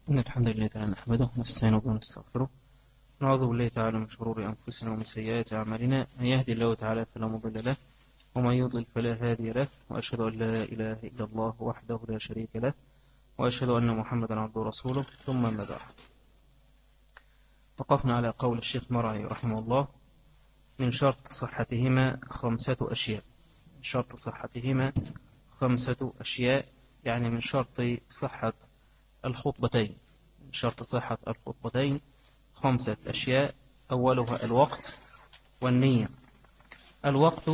إن الحمد لله تعالى نحمده ونستعين به ونستغفره. نعوذ بالله تعالى من شرور أنفسنا ومن سيئات أعمالنا، من يهدي الله تعالى فلا مضل له ومن يضلل فلا هادي له، وأشهد أن لا إله إلا الله وحده لا شريك له، وأشهد أن محمدا عبده ورسوله. ثم ما بعد، وقفنا على قول الشيخ مرعي رحمه الله: من شرط صحتهما 5 أشياء. من شرط صحتهما 5 أشياء، يعني من شرط صحة الخطبتين، من شرط صحة الخطبتين 5 أشياء. أولها الوقت والنية. الوقت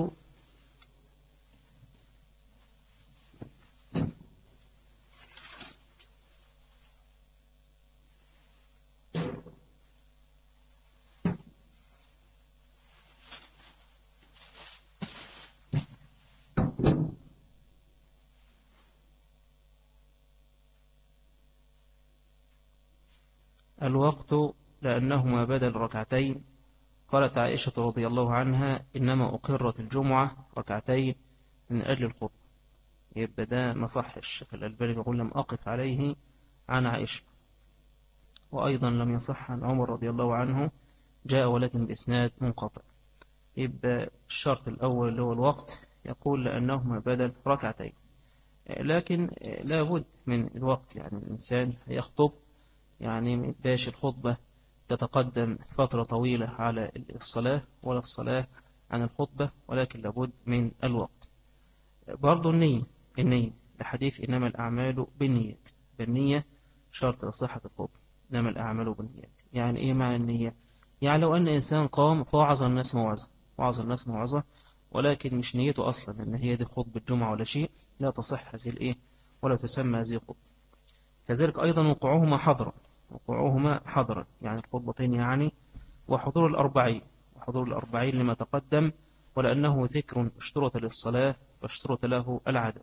الوقت لأنهما بدل ركعتين. قالت عائشة رضي الله عنها: إنما أقرت الجمعة ركعتين من أجل الخطبة. يبقى ده ما صحش. الشيخ الألباني يقول: لم أقف عليه عن عائشة. وأيضا لم يصح عن عمر رضي الله عنه، جاء ولكن بإسناد منقطع. يبقى الشرط الأول اللي هو الوقت، يقول لأنهما بدل ركعتين. لكن لا بد من الوقت، يعني الإنسان يخطب، يعني ما يبقاش الخطبة تتقدم فترة طويلة على الصلاة ولا الصلاة عن الخطبة، ولكن لابد من الوقت. برضو النية لحديث إنما الأعمال بالنيات. بالنية شرط لصحة الخطبة. إنما الأعمال بالنيات، يعني إيه معنى النية؟ يعني لو أن إنسان قام فوعظ الناس موعظة، وعظ الناس موعظة، ولكن مش نيته أصلا إن هي دي خطبة جمعة ولا شيء، لا تصح هذه الإيه، ولا تسمى هذه خطبة. كذلك أيضا وقوعهما حضرا. وقوعهما حضرا يعني الخطبتين، يعني وحضور الأربعين. وحضور الأربعين لما تقدم، ولأنه ذكر اشترط للصلاة واشترط له العدد.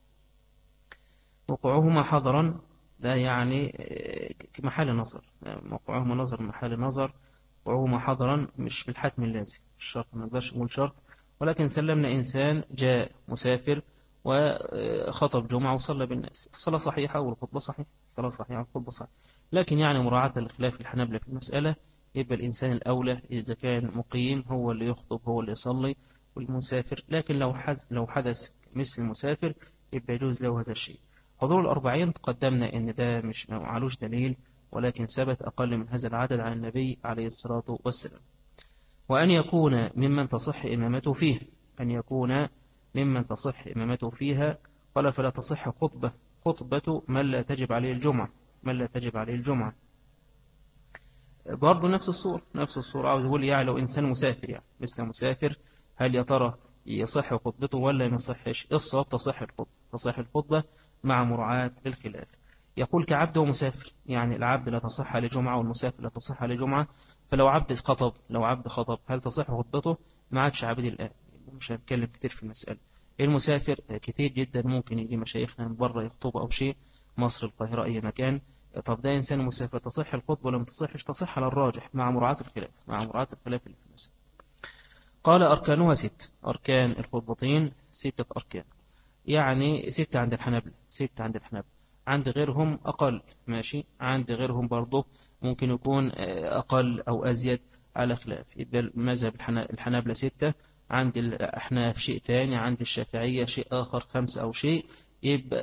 وقوعهما حضرا لا يعني محل نظر، وقوعهما نظر محل نظر. وقوعهما حضرا مش بالحتم اللازم، الشرط ما نقدرش نقول شرط، ولكن سلمنا إنسان جاء مسافر وخطب جمعة وصلى بالناس، الصلاة صحيحة والخطبة صحيحة، الصلاة صحيحة والخطبة صحيحة. لكن يعني مراعاة لخلاف الحنابلة في المسألة، يبقى الإنسان الأولى إذا كان مقيم هو اللي يخطب، هو اللي يصلي، والمسافر. لكن لو حدث مثل المسافر يبقى يجوز له هذا الشيء. حضور الأربعين تقدمنا إن ده مش معلوش دليل، ولكن ثبت أقل من هذا العدد عن النبي عليه الصلاة والسلام. وأن يكون ممن تصح إمامته فيه. أن يكون ممن تصح إمامته فيها. قال: فلا تصح خطبة من لا تجب عليه الجمعة. من لا تجب عليه الجمعة. برضو نفس الصورة عاوز يقول يعني لو إنسان مسافر، يعني مثل مسافر، هل يا ترى يصح خطبته ولا ما يصحش؟ الصواب تصح الخطبة مع مراعاة الخلاف. يقول كعبد ومسافر، يعني العبد لا تصح عليه جمعة والمسافر لا تصح عليه جمعة. فلو عبد خطب هل تصح خطبته؟ ما عادش عبد الآن، مش هنتكلم كتير في المسألة. المسافر كتير جدا ممكن يجي مشايخنا من بره يخطب أو شيء، مصر، القاهرة، أي مكان. طب ده إنسان مسافر، تصح الخطبة ولا ما تصحش؟ تصح على الراجح مع مراعاة الخلاف اللي في المسألة. قال: أركانها 6. أركان الخطبتين 6 أركان، يعني 6 عند الحنابلة، 6 عند الحنابلة. عند غيرهم أقل، ماشي، عند غيرهم برضه ممكن يكون أقل أو أزيد على خلاف. يبقى مذهب الحنابلة 6، عند الأحناف شيء تاني، عند الشافعية شيء آخر، 5 أو شيء. يبقى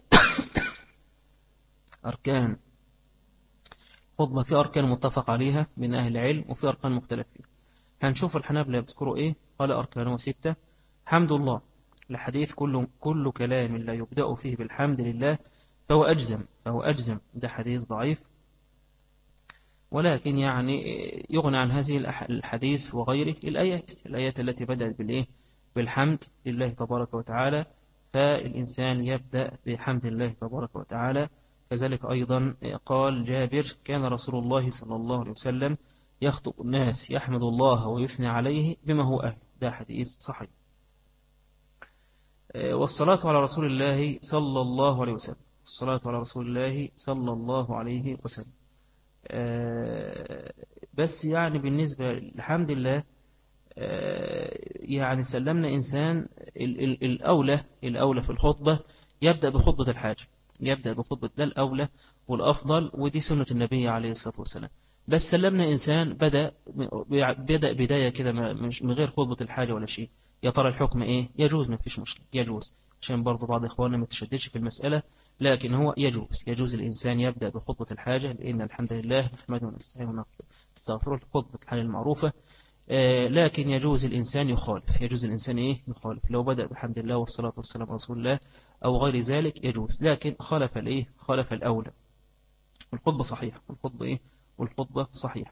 أركان خطبة في أركان متفق عليها من أهل العلم، وفي أركان مختلف فيها. هنشوف الحنابلة يذكروا إيه. قال: أركانه 6. حمد الله، لحديث كل كلام لا يبدأ فيه بالحمد لله فهو أجزم. ده حديث ضعيف، ولكن يعني يغنى عن هذه الحديث وغيره الآيات التي بدأت بالإيه؟ بالحمد لله تبارك وتعالى. فالإنسان يبدأ بحمد الله تبارك وتعالى. كذلك أيضا قال جابر: كان رسول الله صلى الله عليه وسلم يخطب الناس يحمد الله ويثني عليه بما هو أهل. ده حديث صحيح. والصلاة على رسول الله صلى الله عليه وسلم. الصلاة على رسول الله صلى الله عليه وسلم. بس يعني بالنسبة الحمد لله، يعني سلمنا إنسان الأولى في الخطبة يبدأ بخطبة الحاجة، يبدأ بخطبة ده الأولى. والأفضل، ودي سنة النبي عليه الصلاة والسلام. بس سلمنا إنسان بدأ بداية كده مش من غير خطبة الحاجة ولا شيء، يا ترى الحكم إيه؟ يجوز، ما فيش مشكلة، يجوز، عشان برضو بعض إخواننا ما تشددش في المسألة، لكن هو يجوز الإنسان يبدأ بخطبة الحاجة، لأن الحمد لله نحمده ونستعينه ونستغفره، خطبة الحاجة المعروفة. لكن يجوز الإنسان يخالف، يجوز الإنسان إيه؟ يخالف، لو بدأ بحمد الله والصلاة والسلام على رسول الله أو غير ذلك يجوز، لكن خالف الإيه؟ خالف الأولى. والخطبة صحيح، والخطبة إيه؟ والخطبة صحيح.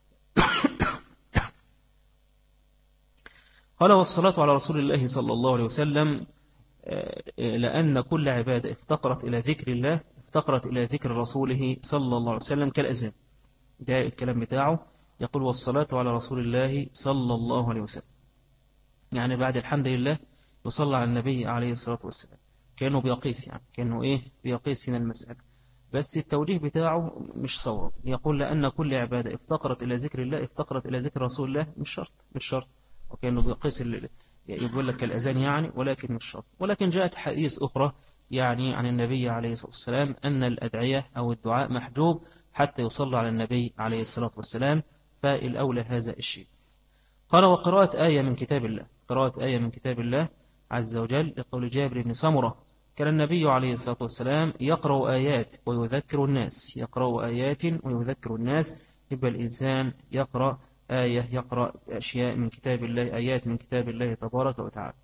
قال والصلاة على رسول الله صلى الله عليه وسلم، لأن كل عبادة افتقرت إلى ذكر الله افتقرت إلى ذكر رسوله صلى الله عليه وسلم كالأذان. ده الكلام بتاعه، يقول والصلاة على رسول الله صلى الله عليه وسلم، يعني بعد الحمد لله يصلى على النبي عليه الصلاة والسلام، كأنه بيقيس، يعني كأنه إيه؟ بيقيس هنا المسألة، بس التوجيه بتاعه مش صواب. يقول لأن كل عبادة افتقرت إلى ذكر الله افتقرت إلى ذكر رسول الله، مش شرط، مش شرط، وكأنه بيقيس يقول لك الأذان يعني، ولكن مش شرط. ولكن جاءت حديث أخرى يعني عن النبي عليه الصلاة والسلام أن الأدعية أو الدعاء محجوب حتى يصلى على النبي عليه الصلاة والسلام، فالأولى هذا الشيء. قال وقراءة آية من كتاب الله، قراءة آية من كتاب الله عز وجل، لقول جابر بن سمرة كان النبي عليه الصلاة والسلام يقرأ آيات ويذكر الناس، يقرأ آيات ويذكر الناس، يبقى الإنسان يقرأ آية، يقرأ أشياء من كتاب الله، آيات من كتاب الله تبارك وتعالى.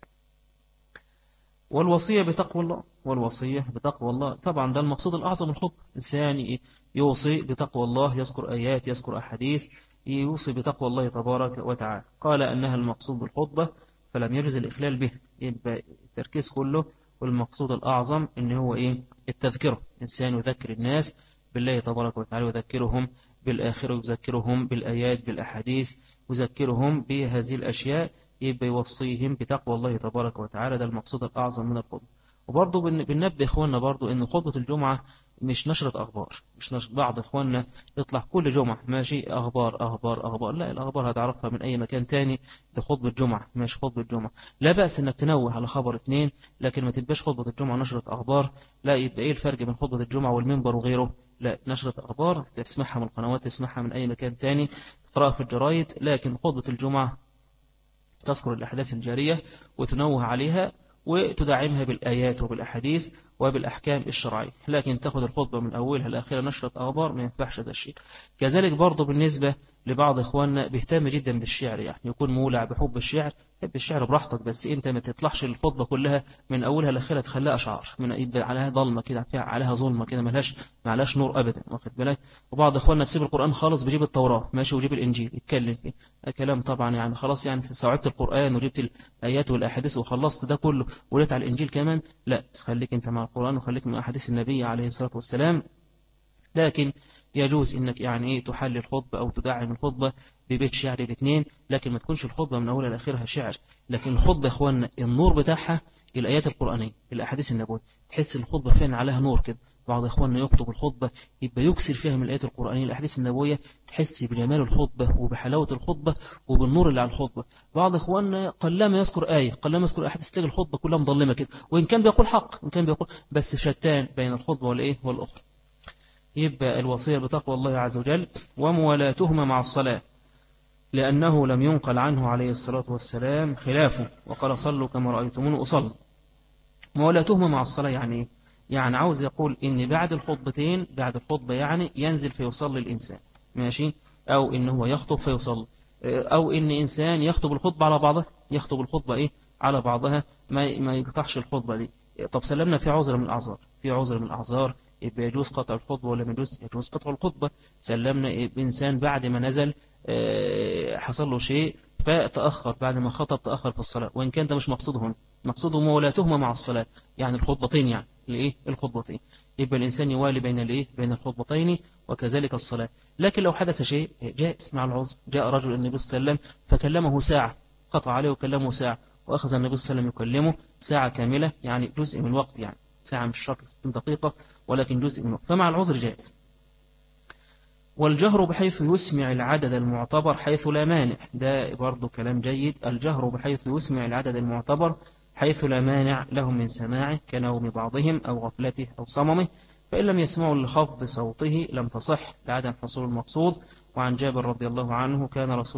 والوصية بتقوى الله، والوصية بتقوى الله، طبعا ده المقصود الأعظم الخطبة، إنسان يوصي بتقوى الله، يذكر آيات، يذكر أحاديث، يوصي بتقوى الله تبارك وتعالى. قال أنها المقصود بالخطبة فلم يجوز الإخلال به، يبقى التركيز كله، والمقصود الأعظم إن هو إيه؟ التذكرة، إنسان يذكر الناس بالله تبارك وتعالى، يذكرهم بالآخرة، يذكرهم بالآيات بالأحاديث، يذكرهم بهذه الأشياء، يبقى يوصيهم بتقوى الله تبارك وتعالى، ده المقصود الأعظم من الخطبة. وبرضه بننبه إخواننا برضه إن خطبة الجمعة مش نشرة أخبار، مش نشر. بعض إخواننا يطلع كل جمعة ماشي أخبار أخبار أخبار، لا، الأخبار هتعرفها من أي مكان تاني، ده خطبة جمعة مش خطبة جمعة. لا بأس إنك تنوه على خبر اتنين، لكن ما تبقاش خطبة الجمعة نشرة أخبار. لا، يبقى إيه الفرق بين خطبة الجمعة والمنبر وغيره؟ لا، نشرة أخبار تسمعها من القنوات، تسمعها من أي مكان تاني، تقرأها في الجرايد، لكن خطبة الجمعة تذكر الأحداث الجارية وتنوه عليها وتدعمها بالآيات وبالأحاديث وبالأحكام الشرعية، لكن تأخذ الخطبة من أولها لآخرها نشرة أخبار، ما ينفعش هذا الشيء. كذلك برضو بالنسبة لبعض إخواننا بيهتم جدا بالشعر، يعني يكون مولع بحب الشعر، حب الشعر براحتك، بس أنت ما تطلعش الخطبة كلها من أولها لآخرها تخليها أشعار، من يبقى عليها ظلمة كده، فيها عليها ظلمة كده، ملهاش نور أبدا، واخد بالك. وبعض إخواننا بيسيب القرآن خالص، بيجيب التوراة ماشي ويجيب الإنجيل يتكلم فيه كلام، طبعا يعني خلاص، يعني استوعبت القرآن وجبت الآيات والأحاديث وخلصت ده كله وليت على الإنجيل كمان، لا، خليك أنت مع القرآن وخليك مع أحاديث النبي عليه الصلاة والسلام. لكن يجوز إنك يعني إيه تحلي الخطبة أو تدعم الخطبة ببيت شعر الاثنين، لكن ما تكونش الخطبة من أولها لآخرها شعر. لكن الخطبة يا إخواننا النور بتاعها الآيات القرآنية، الأحاديث النبوية، تحس الخطبة فين عليها نور كده. بعض إخواننا يخطب الخطبة يبقى يكسر فيها من الآيات القرآنية الأحاديث النبوية، تحس بجمال الخطبة وبحلاوة الخطبة وبالنور اللي على الخطبة. بعض إخواننا قلما يذكر آية، قلما يذكر أحاديث، تلاقي الخطبة كلها مظلمة كده، وإن كان بيقول حق، إن كان بيقول، بس شتان بين الخطبة والإيه والأخرى. يبقى الوصية بتقوى الله عز وجل وموالاتهما مع الصلاة، لأنه لم ينقل عنه عليه الصلاة والسلام خلافه، وقال صلوا كما رأيتمون أصلي. موالاتهما مع الصلاة يعني يعني عاوز يقول إن بعد الخطبتين، بعد الخطبة يعني ينزل فيصلي الإنسان ماشي، أو إن هو يخطب فيصلي، أو إن إنسان يخطب الخطبة على بعضها، يخطب الخطبة إيه على بعضها، ما يقطعش الخطبة دي. طب سلمنا في عذر من الأعذار، في عذر من الأعذار، يبقى يجوز قطع الخطبة ولا ما يجوز؟ يجوز قطع الخطبة. سلمنا إنسان بعد ما نزل حصل له شيء فتأخر، بعد ما خطب تأخر في الصلاة، وإن كان ده مش مقصودهم، مقصوده مولاتهما مع الصلاة، يعني الخطبتين، يعني الإيه الخطبتين، يبقى الإنسان يوالي بين الإيه بين الخطبتين، وكذلك الصلاة. لكن لو حدث شيء جائز مع العذر، جاء رجل النبي صلى الله عليه وسلم فكلمه ساعة، قطع عليه وكلمه ساعة، وأخذ النبي صلى الله عليه وسلم يكلمه ساعة كاملة، يعني جزء من الوقت، يعني ساعة مش شرط 60 دقيقة، ولكن جزء من الوقت، فمع العذر جائز. والجهر بحيث يسمع العدد المعتبر حيث لا مانع، ده برضو كلام جيد، الجهر بحيث يسمع العدد المعتبر حيث لا مانع له من سماعه كنوم بعضهم أو غفلته أو صممه، فإن لم يسمعوا لخفض صوته لم تصح لعدم حصول المقصود. وعن جابر رضي الله عنه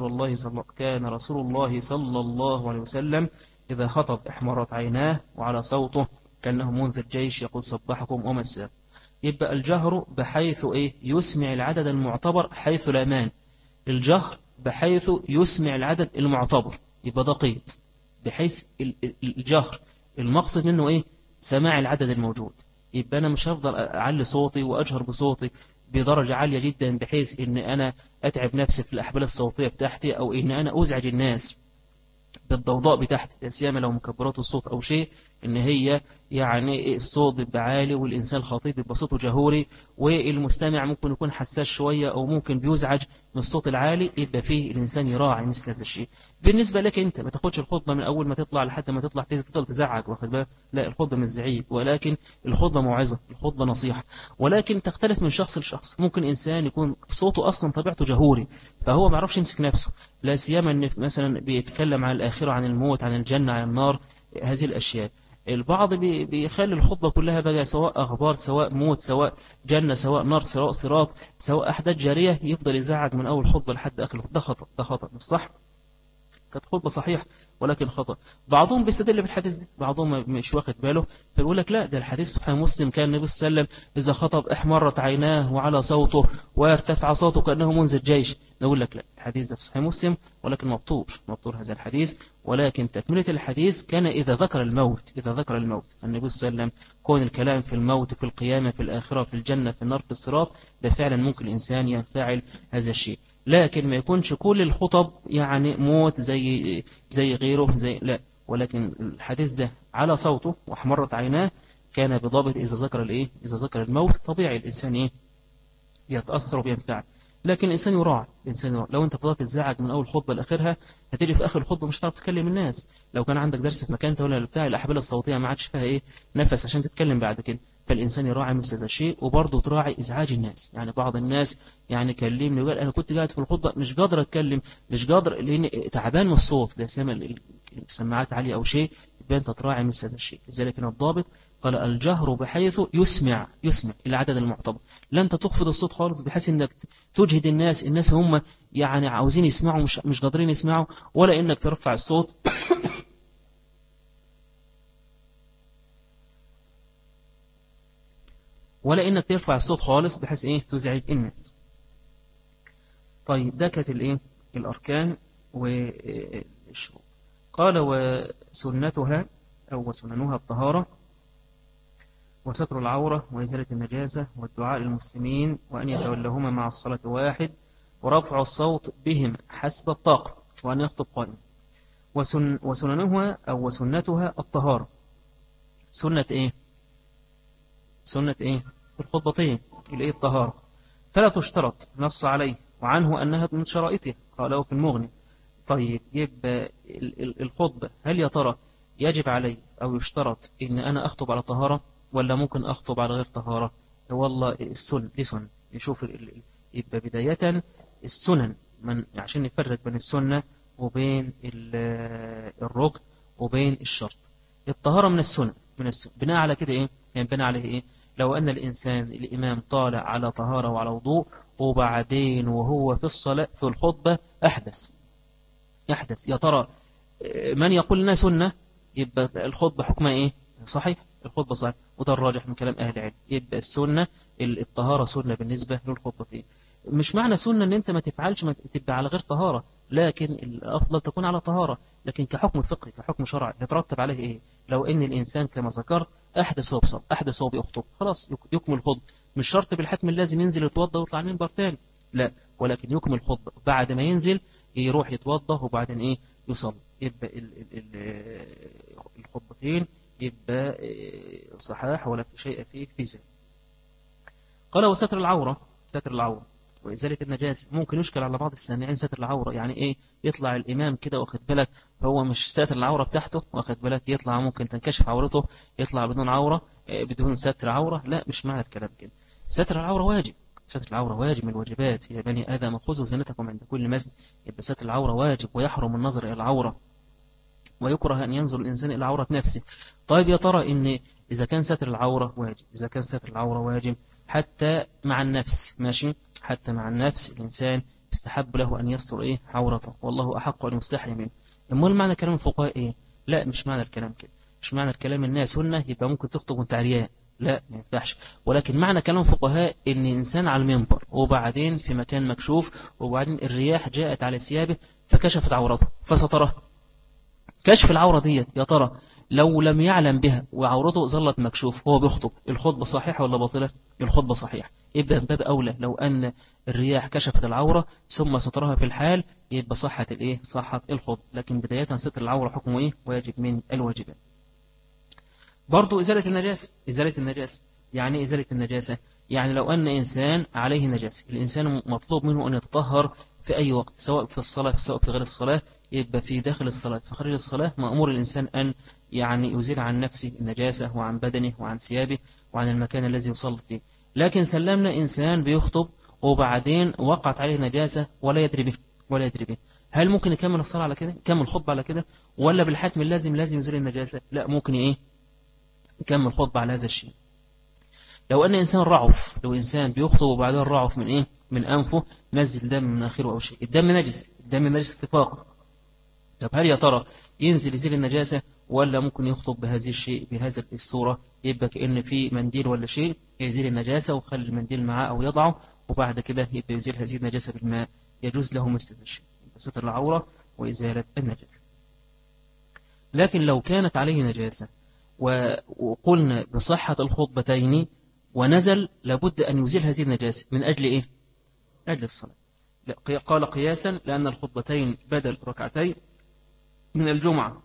كان رسول الله صلى الله عليه وسلم إذا خطب احمرت عيناه وعلى صوته كأنه منذر جيش يقول صبحكم ومساء. يبقى الجهر بحيث يسمع العدد المعتبر حيث الأمان. الجهر بحيث يسمع العدد المعتبر، يبقى ده قيد بحيث الجهر المقصد منه سماع العدد الموجود. يبقى أنا مش هفضل أعلي صوتي وأجهر بصوتي بدرجة عالية جدا بحيث إن أنا أتعب نفسي في الأحبال الصوتية بتاعتي، أو إن أنا أزعج الناس بالضوضاء بتاعتي، لا سيما لو مكبرات الصوت أو شيء، إن هي يعني الصوت بيبقى عالي والإنسان الخطيب بيبقى صوته جهوري، والمستمع ممكن يكون حساس شوية أو ممكن بيزعج من الصوت العالي، يبقى فيه الإنسان يراعي مثل هذا الشيء. بالنسبة لك أنت ما تاخدش الخطبة من أول ما تطلع لحد ما تطلع تفضل تزعج، واخد بالك؟ لا، الخطبة مش زعيق، ولكن الخطبة موعظة، الخطبة نصيحة. ولكن تختلف من شخص لشخص. ممكن إنسان يكون صوته أصلا طبيعته جهوري، فهو ما يعرفش يمسك نفسه، لا سيما إن مثلا بيتكلم عن الآخرة، عن الموت، عن الجنة، عن النار، هذه الأشياء. البعض بيخلي الخطبة كلها بقى سواء أخبار، سواء موت، سواء جنة، سواء نار، سواء صراط، سواء أحداث جارية، يفضل يزعج من أول خطبة لحد آخر. ده خطأ، ده خطأ مش صح. كانت خطبة صحيح ولكن خطأ. بعضهم بيستدل بالحديث ده، بعضهم مش واخد باله فيقول لك لا، ده الحديث في صحيح مسلم كان النبي صلى الله عليه وسلم إذا خطب احمرت عيناه وعلى صوته وارتفع صوته كأنه منذر جيش. نقول لك لا، الحديث ده في صحيح مسلم ولكن مبطور هذا الحديث. ولكن تكملة الحديث كان إذا ذكر الموت، النبي صلى الله عليه وسلم كون الكلام في الموت، في القيامة، في الآخرة، في الجنة، في النار، في الصراط، ده فعلا ممكن الإنسان ينفعل هذا الشيء. لكن ما يكونش كل الخطب يعني موت زي غيره لا. ولكن الحديث ده على صوته واحمرت عيناه كان بضابط إذا ذكر إذا ذكر الموت. طبيعي الإنسان يتأثر وينفعل. لكن الإنسان يراعي. لو أنت فضلت تزعج من أول خطبة لآخرها، هتيجي في آخر الخطبة مش هتعرف تكلم الناس. لو كان عندك درس في مكان ولا بتاع، الأحبال الصوتية ما عادش فيها نفس عشان تتكلم بعد كده. فالإنسان يراعي مثل هذا الشيء، وبرضه تراعي إزعاج الناس. يعني بعض الناس كلمني وقال أنا كنت قاعد في الخطبة مش قادر أتكلم، مش قادر لأن تعبان من الصوت، لا سمع السماعات عالية أو شيء. يبقى أنت تراعي مثل هذا الشيء. لذلك الضابط قال الجهر بحيث يسمع العدد المعتبر. لا أنت تخفض الصوت خالص بحيث أنك تجهد الناس هم عاوزين يسمعوا مش قادرين يسمعوا، ولا أنك ترفع الصوت ولا انك ترفع الصوت خالص بحيث تزعج الناس. طيب ده كانت الاركان والشروط. قال وسنتها او وسننها الطهارة وستر العورة وإزالة النجاسة والدعاء للمسلمين وأن يتولهما مع الصلاة واحد ورفع الصوت بهم حسب الطاقة وأن يخطب قائم. وسننها أو وسنتها الطهارة. سنة الخطبتين الطهارة، فلا تشترط، نص عليه وعنه أنها من شرائطها قاله في المغني. طيب يبقى الخطبة هل يا ترى يجب علي أو يشترط إن أنا أخطب على طهارة ولا ممكن أخطب على غير طهارة؟ والله السنة دي سنة. يشوف يبقى بداية السنن عشان نفرق بين السنة وبين الركن وبين الشرط. الطهارة من السنة بناء على كده بناء عليه لو أن الإمام طالع على طهارة وعلى وضوء وبعدين وهو في الصلاة في الخطبة أحدث، يا ترى من يقول لنا سنة؟ يبقى الخطبة حكمها صحيح، الخطبة صحيح، وده الراجح من كلام أهل العلم. يبقى السنة الطهارة سنة بالنسبة للخطبتين. مش معنى سنة ان انت ما تفعلش ما تبقى على غير طهارة، لكن الافضل تكون على طهارة. لكن كحكم فقهي كحكم شرعي يترتب عليه لو ان الانسان كما ذكرت احدث هو بيخطب، خلاص يكمل الخطبة. مش شرط بالحتم لازم ينزل يتوضى ويطلع المنبر تاني، لا، ولكن يكمل الخطبة بعد ما ينزل يروح يتوضى وبعدين يصلي. يبقى الخطبتين يبقى صحاح ولا في شيء فيه في ذلك. قال وستر العورة وإزالة النجاسة. ممكن يشكل على بعض السامعين ستر العورة يعني يطلع الإمام كده واخد بالك هو مش ساتر العورة بتاعته واخد بالك، يطلع ممكن تنكشف عورته، يطلع بدون عورة بدون ستر عورة. لا، مش معنى الكلام كده. ستر العورة واجب من الواجبات. يا بني آدم خذوا زينتكم عند كل مسجد. يبقى ستر العورة واجب ويحرم النظر إلى العورة ويكره أن ينظر الإنسان إلى عورة نفسه. طيب يا ترى إن إذا كان ستر العورة واجب، إذا كان ستر العورة واجب حتى مع النفس ماشي، حتى مع النفس الإنسان يستحب له أن يستر إيه عورته، والله أحق أن يستحي منه. أمال معنى كلام الفقهاء إيه؟ لا مش معنى الكلام كده، مش معنى الكلام إنها سنة يبقى ممكن تخطب وانت عريان، لا ما ينفعش. ولكن معنى كلام الفقهاء إن إنسان على المنبر وبعدين في مكان مكشوف وبعدين الرياح جاءت على ثيابه فكشفت عورته فستره. كشف العورة ديت يا ترى لو لم يعلم بها وعورته ظلت مكشوف وهو بيخطب، الخطبة صحيحة ولا باطلة؟ الخطبة صحيحة. يبقى من باب أولى لو أن الرياح كشفت العورة ثم سترها في الحال يبقى صحة الإيه؟ صحة الخطبة. لكن بداية ستر العورة حكمه إيه؟ واجب من الواجبات. برضو إزالة النجاسة، إزالة النجاسة يعني إزالة النجاسة يعني لو أن إنسان عليه نجاسة، الإنسان مطلوب منه أن يتطهر في أي وقت سواء في الصلاة سواء في غير الصلاة، يبقى في داخل الصلاة في خارج الصلاة مأمور الإنسان أن يعني يزيل عن نفسه النجاسة وعن بدنه وعن ثيابه وعن المكان الذي يصلي فيه. لكن سلمنا إنسان بيخطب وبعدين وقعت عليه نجاسة ولا يدري به ولا يدري به، هل ممكن يكمل الصلاة على كده، يكمل الخطبة على كده، ولا بالحتم لازم يزيل النجاسة؟ لا ممكن إيه يكمل خطبة على هذا الشيء. لو أن إنسان رعف، لو إنسان بيخطب وبعدين رعف من إيه من أنفه نزل دم من آخره أو شيء، الدم نجس، الدم نجس اتفاقا. طب هل يا ترى يزيل النجاسة ولا ممكن يخطب بهذه الشيء بهذا الصورة؟ يبقى كأن في منديل ولا شيء يزيل النجاسة وخلي المنديل معاه أو يضعه وبعد كده يبقى يزيل هذه النجاسة بالماء، يجوز له مثل الشيء، ستر العورة وإزالة النجاسة. لكن لو كانت عليه نجاسة وقلنا بصحة الخطبتين ونزل لابد أن يزيل هذه النجاسة من أجل إيه؟ أجل الصلاة. قال قياسا لأن الخطبتين بدل ركعتين من الجمعة.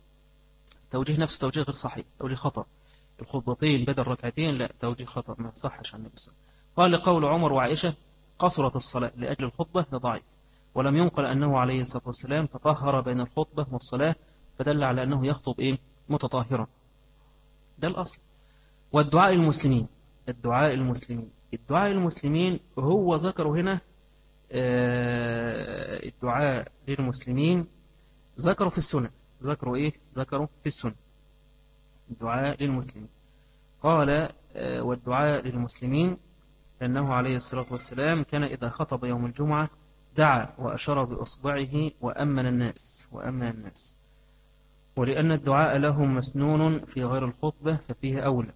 توجيه نفس توجيه غير صحيح، توجيه خطأ. الخطبتين بدل ركعتين لا، توجيه خطأ ما صحش عن النبي صلى الله عليه وسلم. قال لقول عمر وعائشة قصرت الصلاة لأجل الخطبة لضعيف، ولم ينقل أنه عليه الصلاة والسلام تطهر بين الخطبة والصلاة فدل على أنه يخطب إيه؟ متطهرا. ده الأصل. والدعاء المسلمين، الدعاء المسلمين، الدعاء المسلمين هو ذكره هنا الدعاء للمسلمين ذكروا في السنة، ذكروا إيه؟ ذكروا في السنة الدعاء للمسلمين. قال والدعاء للمسلمين لأنه عليه الصلاة والسلام كان إذا خطب يوم الجمعة دعا وأشار بأصبعه وأمن الناس ولأن الدعاء لهم مسنون في غير الخطبة ففيه أولى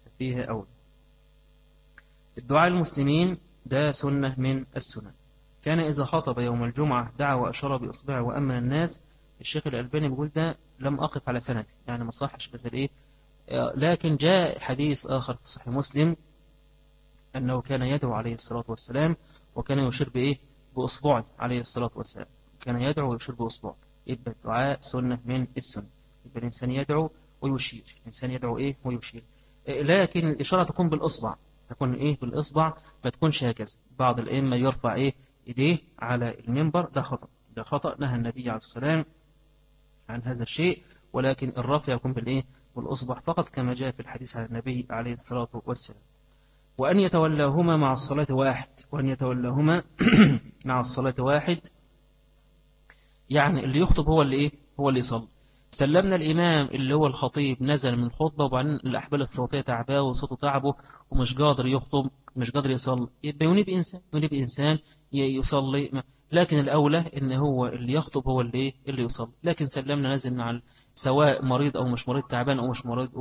الدعاء للمسلمين ده سنة من السنن. كان إذا خطب يوم الجمعة دعا وأشار بأصبعه وأمن الناس. الشيخ الألباني بيقول ده لم أقف على سندي يعني ما صحش بس إيه، لكن جاء حديث آخر في صحيح مسلم أنه كان يدعو عليه الصلاة والسلام وكان يشير بإيه بأصبعه عليه الصلاة والسلام، كان يدعو ويشير بأصبعه. يبقى الدعاء سنة من السنة، يبقى الإنسان يدعو ويشير، الإنسان يدعو إيه ويشير، لكن الإشارة تكون بالإصبع، تكون إيه بالإصبع ما تكونش هكذا. بعض الأئمة يرفع إيه إيديه على المنبر، ده خطأ، ده خطأ، نهى النبي عليه الصلاة والسلام عن هذا الشيء، ولكن الرفع يكون بالإيه بالإصبع فقط كما جاء في الحديث عن النبي عليه الصلاة والسلام. وأن يتولاهما مع الصلاة واحد، وأن يتولاهما مع الصلاة واحد يعني اللي يخطب هو اللي إيه هو اللي يصلي. سلمنا الإمام اللي هو الخطيب نزل من الخطبة وبعدين الأحبال الصوتية تعباه وصوته تعبه ومش قادر يخطب مش قادر يصلي، يبقى ينيب إنسان يصلي. لكن الأولى إن هو اللي يخطب هو اللي يصلي. لكن سلمنا نزل مع سواء مريض أو مش مريض، تعبان أو مش مريض،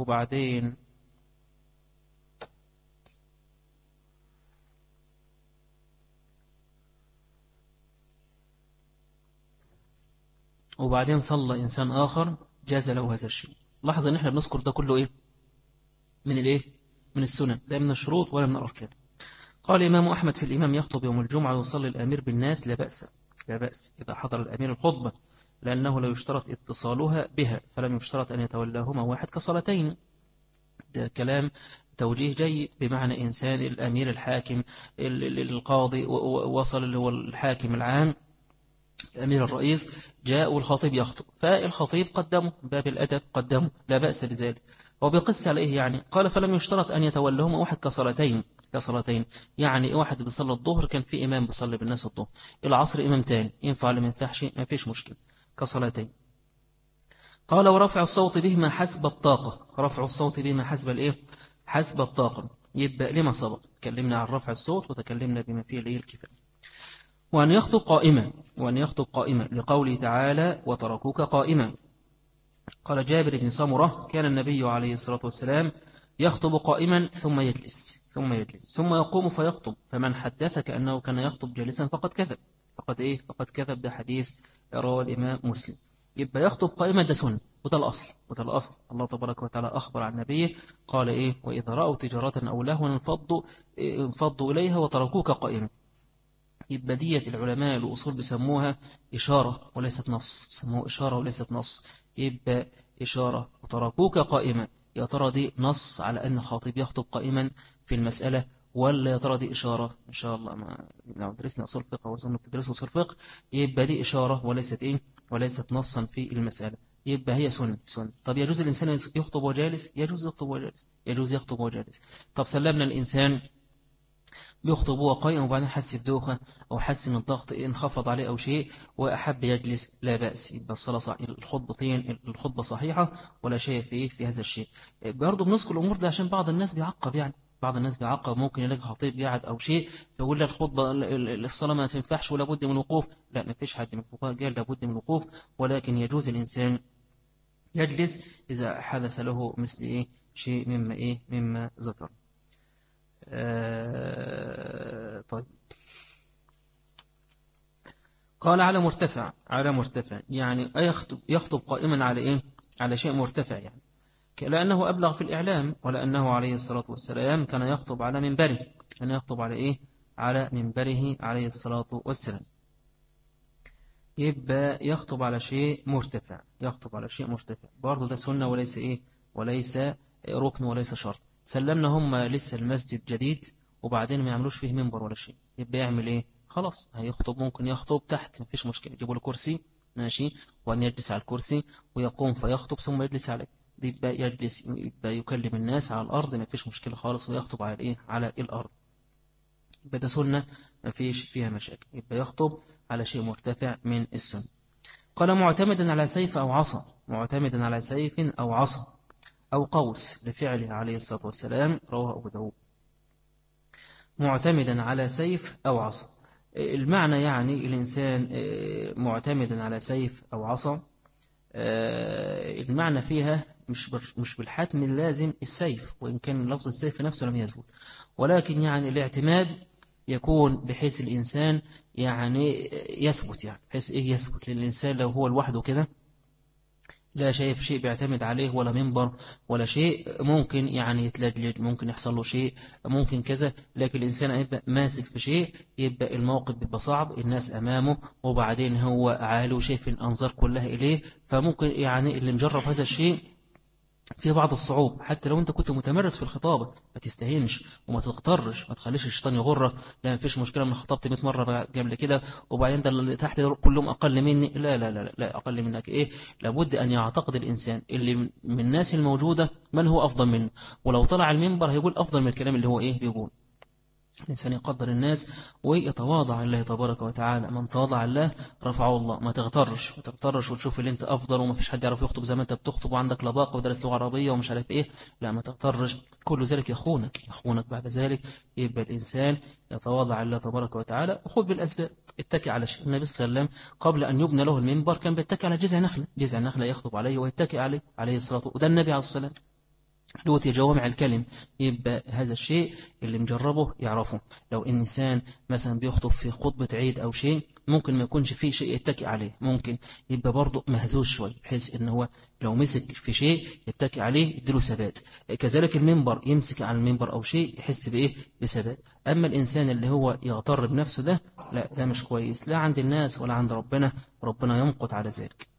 وبعدين صلى إنسان آخر جاز له هذا الشيء. لاحظ إن إحنا بنذكر ده كله إيه من الإيه من السنن، لا من الشروط ولا من الأركان. قال الإمام أحمد في الإمام يخطب يوم الجمعة ويصلي الأمير بالناس لا بأس إذا حضر الأمير الخطبة، لأنه لا يشترط اتصالها بها، فلم يشترط أن يتولاهما واحد كصلاتين. ده كلام توجيه جيد، بمعنى إنسان الأمير الحاكم القاضي وصل اللي هو الحاكم العام الأمير الرئيس جاء والخطيب يخطب، فالخطيب قدمه باب الأدب قدمه لا بأس بذلك. وبقص عليه يعني قال فلم يشترط أن يتولهما واحد كصلاتين يعني واحد بيصلي الظهر كان في إمام بيصلي بالناس الظهر، العصر إمام تاني، ينفع ولا ما ينفعش؟ ما فيش مشكلة كصلاتين. قال ورفع الصوت بهما حسب الطاقة. رفع الصوت بهما حسب الإيه؟ حسب الطاقة. يبقى لما سبق تكلمنا عن رفع الصوت وتكلمنا بما فيه الإيه الكفاية. وأن يخطب قائما، وأن يخطب قائما لقوله تعالى وتركوك قائما. قال جابر بن سمرة كان النبي عليه الصلاة والسلام يخطب قائما ثم يجلس ثم يقوم فيخطب، فمن حدثك أنه كان يخطب جالسا فقد كذب. فقد كذب. ده حديث رواه الإمام مسلم. يبقى يخطب قائما ده سنة، وده الأصل. الله تبارك وتعالى أخبر عن نبيه قال إيه؟ وإذا رأوا تجارة أو لهوا انفضوا إليها وتركوك قائما. يبقى دية العلماء الأصول بيسموها إشارة وليست نص، سموه إشارة وليست نص. يبقى إشارة وتركوك قائما، يا ترى دي نص على أن الخاطب يخطب قائما في المسألة، ولا يا ترى دي إشارة؟ إن شاء الله ما لو درسنا أصول فقه وظن بتدرسوا أصول فقه يبقى دي إشارة وليست إيه؟ وليست نصا في المسألة. يبقى هي سنة. طب يجوز الإنسان يخطب وجالس؟ يجوز يخطب وجالس. طب سلمنا الإنسان بيخطب هو قائم وبعدين حس بدوخة أو حس من ضغط انخفض عليه أو شيء وأحب يجلس، لا بأس. يبقى الصلاة صحيحة، الخطبة صحيحة ولا شيء في هذا الشيء. برضه بنذكر الأمور ده عشان بعض الناس بيعقب، يعني بعض الناس بيعقب ممكن يلاقي خطيب قاعد أو شيء فيقول له الخطبة الصلاة ما تنفعش ولا بد من الوقوف. لا، ما فيش حد من الفقهاء قال لابد من الوقوف، ولكن يجوز الإنسان يجلس إذا حدث له مثل شيء مما ذكر. طيب. قال على مرتفع يعني يخطب قائما على إيه؟ على شيء مرتفع، يعني لأنه أبلغ في الإعلام، ولأنه عليه الصلاة والسلام كان يخطب على منبره. كان يخطب على إيه؟ على منبره عليه الصلاة والسلام. يبقى يخطب على شيء مرتفع، برضو ده سنة وليس إيه؟ وليس ركن وليس شرط. سلمنا هم لسه المسجد جديد وبعدين ما يعملوش فيه منبر ولا شيء، يبقى يعمل إيه؟ خلاص هيخطب، ممكن يخطب تحت، مفيش مشكلة، يجيبوا له كرسي ماشي وأن يجلس على الكرسي ويقوم فيخطب ثم يجلس عليه. يبقى يجلس، يبقى يكلم الناس على الأرض، مفيش مشكلة خالص، ويخطب على إيه؟ على الأرض. يبقى ده سنة مفيش فيها مشاكل. يبقى يخطب على شيء مرتفع من السنة. قال معتمدا على سيف أو عصا أو قوس لفعله عليه الصلاة والسلام، رواه أبو داود. معتمدا على سيف أو عصا، المعنى يعني الإنسان معتمدا على سيف أو عصا، المعنى فيها مش بالحتم اللازم السيف، وإن كان لفظ السيف نفسه لم يثبت، ولكن يعني الاعتماد يكون بحيث الإنسان يعني يثبت، يعني بحيث يثبت للإنسان لو هو لوحده كده لا شايف شيء بيعتمد عليه ولا منبر ولا شيء، ممكن يعني يتلجلج، ممكن يحصل له شيء، ممكن كذا، لكن الإنسان يبقى ماسك في شيء يبقى الموقف بيبقى صعب، الناس أمامه وبعدين هو عالي وشايف الأنظار كلها إليه، فممكن يعني اللي مجرب هذا الشيء في بعض الصعوبة. حتى لو انت كنت متمرس في الخطابة ما تستهينش وما تغترش، ما تخليش الشيطان يغرك، لا مفيش مشكلة من خطبت 100 مرة قبل كده وبعدين ده اللي تحت كلهم أقل مني، لا أقل منك إيه. لابد أن يعتقد الإنسان اللي من الناس الموجودة من هو أفضل منه، ولو طلع المنبر هيقول أفضل من الكلام اللي هو بيقول. الإنسان يقدر الناس ويتواضع لله تبارك وتعالى، من تواضع الله رفعه الله. ما تغترش وتشوف اللي انت أفضل وما فيش حد يعرف يخطب زي ما انت بتخطب وعندك لباقة ودرس لغة عربية ومش عارف لا ما تغترش، كل ذلك يخونك بعد ذلك. يبقى الإنسان يتواضع لله تبارك وتعالى وخذ بالأسباب، اتكي على شيء. النبي صلى الله عليه وسلم قبل أن يبنى له المنبر كان بيتكي على جذع نخلة يخطب عليه ويتكي عليه الصلاة والسلام، وده النبي عليه الصلاة والسلام لوتي جوامع الكلم. يبقى هذا الشيء اللي مجربه يعرفه. لو إنسان مثلا بيخطب في خطبة عيد أو شيء ممكن ما يكونش فيه شيء يتكئ عليه، ممكن يبقى برضه مهزوز شوي بحيث إن هو لو مسك في شيء يتكئ عليه يديله ثبات. كذلك المنبر يمسك على المنبر أو شيء يحس بثبات. أما الإنسان اللي هو يغتر بنفسه ده ده مش كويس لا عند الناس ولا عند ربنا يمقت على ذلك.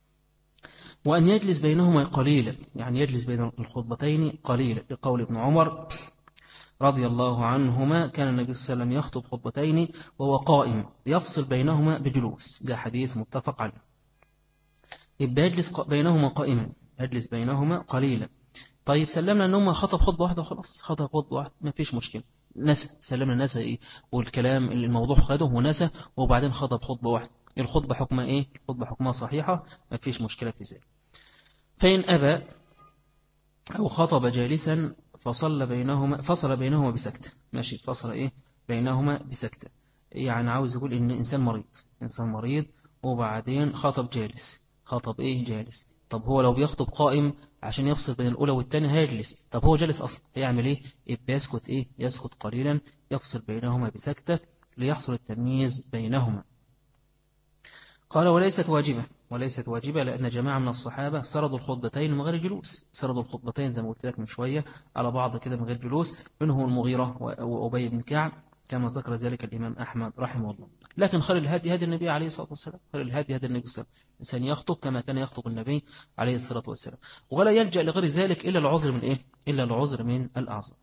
وأن يجلس بينهما قليلا، يعني يجلس بين الخطبتين قليلا، لقول ابن عمر رضي الله عنهما كان النبي صلى الله عليه وسلم يخطب خطبتين وهو قائم يفصل بينهما بجلوس، ده حديث متفق عليه. يبقى يجلس بينهما قائما، يجلس بينهما قليلا. طيب سلمنا أنهما خطب خطبة واحدة وخلاص، خطب خطبة واحدة ما فيش مشكلة، سلمنا نسى والكلام الموضوع خده ونسى وبعدين خطب خطبة واحدة، الخطبة حكمها الخطبة حكمها صحيحة ما فيش مشكلة في ذلك. فإن أبى أو خطب جالسا فصل بينهما بسكتة. ماشي، فصل إيه بينهما بسكتة. يعني عاوز يقول إن إنسان مريض وبعدين خطب جالس، خطب إيه جالس. طب هو لو بيخطب قائم عشان يفصل بين الأولى والثانية هيجلس، طب هو جالس أصلا هيعمل إيه؟ يبقى يسكت إيه؟ يسكت قليلا، يفصل بينهما بسكتة ليحصل التمييز بينهما. قال وليست واجبة لأن جماعة من الصحابة سردوا الخطبتين من غير جلوس، سردوا الخطبتين زي ما قلت لك من شوية على بعض كده من غير جلوس، منهم المغيرة وأبي بن كعب كما ذكر ذلك الإمام أحمد رحمه الله. لكن خير الهدي هدي النبي عليه الصلاة والسلام، خير الهدي هدي النبي صلى الله عليه وسلم، الإنسان يخطب كما كان يخطب النبي عليه الصلاة والسلام، ولا يلجأ لغير ذلك إلا العذر من إيه؟ إلا العذر من الأعذار.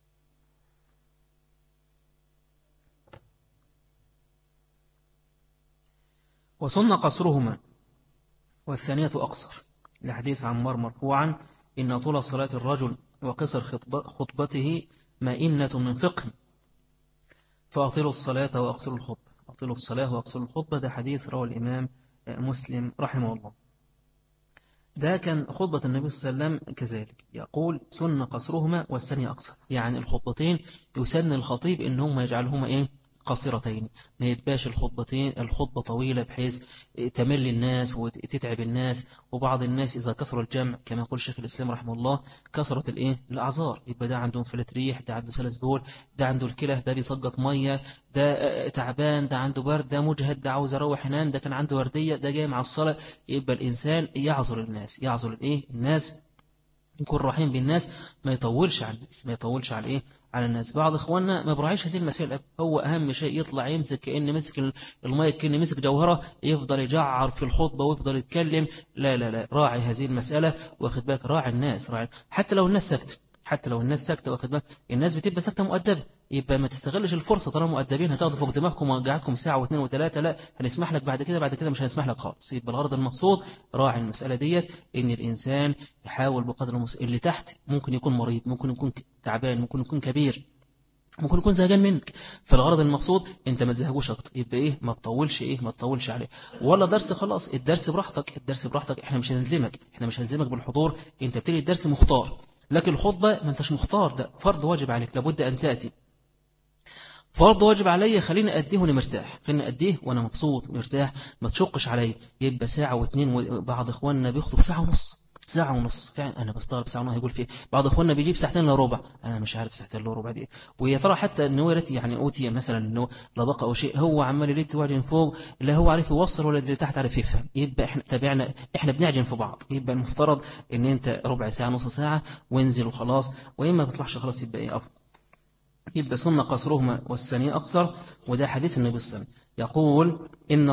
وسن قصرهما والثانية أقصر، لحديث عمار مرفوعا إن طول صلاة الرجل وقصر خطبته مئنة من فقه، فأطيلوا الصلاة وأقصروا الخطبة. أطيلوا الصلاة وأقصروا الخطبة، ده حديث رواه الإمام مسلم رحمه الله. ده كان خطبة النبي صلى الله عليه وسلم كذلك، يقول سن قصرهما والثانية أقصر، يعني الخطبتين يسن الخطيب إنهم يجعلهما إيه قصيرتين، ما يتباش الخطبة طويلة بحيث تمل الناس وتتعب الناس. وبعض الناس إذا كسروا الجمع كما يقول شيخ الإسلام رحمه الله كسرت الأعذار، يبقى ده عنده انفلات ريح، ده عنده سلس بول، ده عنده الكلى، ده بيسقط مية، ده تعبان، ده عنده برد، ده مجهد، ده عاوز يروح ينام، ده كان عنده وردية، ده جاي مع الصلاة. يبقى الإنسان يعذر الناس يكون رحيم بالناس، ما يطولش على الناس، ما يطولش على على الناس. بعض اخواننا ما براعيش هذه المسائل، هو اهم شيء يطلع يمسك كأن مسك المايك، كأن مسك جوهرة، يفضل يجعر في الخطبة ويفضل يتكلم. لا لا لا، راعي هذه المسألة واخد بالك، راعي الناس، راعي حتى لو الناس سكت، حتى لو الناس ساكته واخد بالك، الناس بتبقى ساكته مؤدبه، يبقى ما تستغلش الفرصه طالما مؤدبين هتاخدوا فوق دماغكم وقعدكم ساعه واثنين وثلاثه، لا هنسمح لك بعد كده، بعد كده مش هنسمح لك خالص. يبقى الغرض المقصود راعي المساله ديت، ان الانسان يحاول بقدر اللي تحت ممكن يكون مريض، ممكن يكون تعبان، ممكن يكون كبير، ممكن يكون زهقان منك، فالغرض المقصود انت ما تزهقوش اكتر، يبقى ما تطولش عليه. ولا درس خلاص، الدرس براحتك، احنا مش هنلزمك بالحضور، انت بتدي الدرس مختار، لكن الخطبة ما انتش مختار، ده فرض واجب عليك، لابد أن تأتي، فرض واجب علي، خليني أديه وأنا مرتاح، خليني أديه وأنا مبسوط مرتاح، ما تشقش علي. يبقى ساعة واثنين، وبعض إخواننا بيخطب ساعة ونص، ساعة ونص فعلا، أنا بستغرب ساعة ونص يقول فيه. بعض إخواننا بيجيب ساعتين إلا ربع، أنا مش عارف ساعتين إلا ربع دي، ويا ترى حتى إن هو يعني أوتي مثلا إنه لا بقى أو شيء، هو عمال يلت واجن فوق، لا هو عارف يوصل ولا اللي تحت عارف يفهم. يبقى إحنا تابعنا، إحنا بنعجن في بعض. يبقى المفترض إن أنت ربع ساعة نص ساعة وانزل وخلاص، وإما ما بيطلعش خلاص يبقى أفضل. يبقى سنة قصرهما والثانية أقصر، وده حديث النبي صلى الله عليه وسلم يقول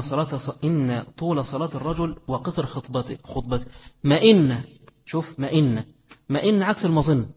إن طول صلاة الرجل وقصر خطبته مئنة. شوف مئنة عكس المظن،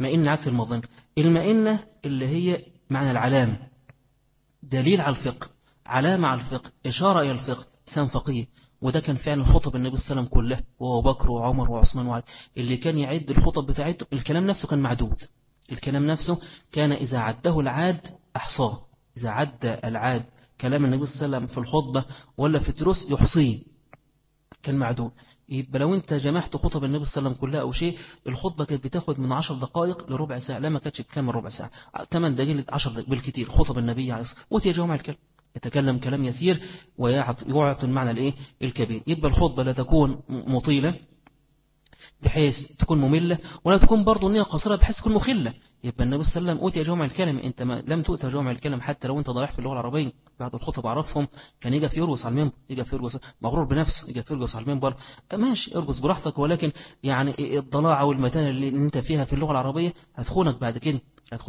المئنة اللي هي معنى العلامة، دليل على الفقه، علامة على الفقه، إشارة إلى الفقه، إنسان فقيه. وده كان فعلا خطب النبي صلى الله عليه وسلم كله، وهو بكر وعمر وعثمان وعلي، اللي كان يعد الخطب بتاعته، الكلام نفسه كان معدود، الكلام نفسه كان إذا عده العاد أحصاه، إذا عد العاد كلام النبي صلى الله عليه وسلم في الخطبة ولا في الدروس يحصيه، كان معدود. يبقى لو انت جمعت خطب النبي صلى الله عليه وسلم كلها او شيء، الخطبه كانت بتاخد من 10 دقائق لربع ساعه، لا ما كانتش بتكمل ربع ساعه، 8 دقائق 10 دقائق بالكثير. خطب النبي عليه الصلاه والسلام وتجمع الكلام، يتكلم كلام يسير ويعطي المعنى الكبير. يبقى الخطبه لا تكون مطيله بحيث تكون مملة، ولا تكون برضو النية قصيرة بحيث تكون مخلة. يبقى النبي صلى الله عليه وسلم أوتي جوامع الكلم، أنت ما لم تؤتى جوامع الكلم حتى لو أنت ضايع في اللغة العربية. بعد الخطب أعرفهم كان يجي في يرقص على المنبر، مغرور بنفسه، يجي في يرقص على المنبر، ماشي ارقص براحتك، ولكن يعني الضلاعة والمتانة اللي أنت فيها في اللغة العربية هتخونك بعد كده.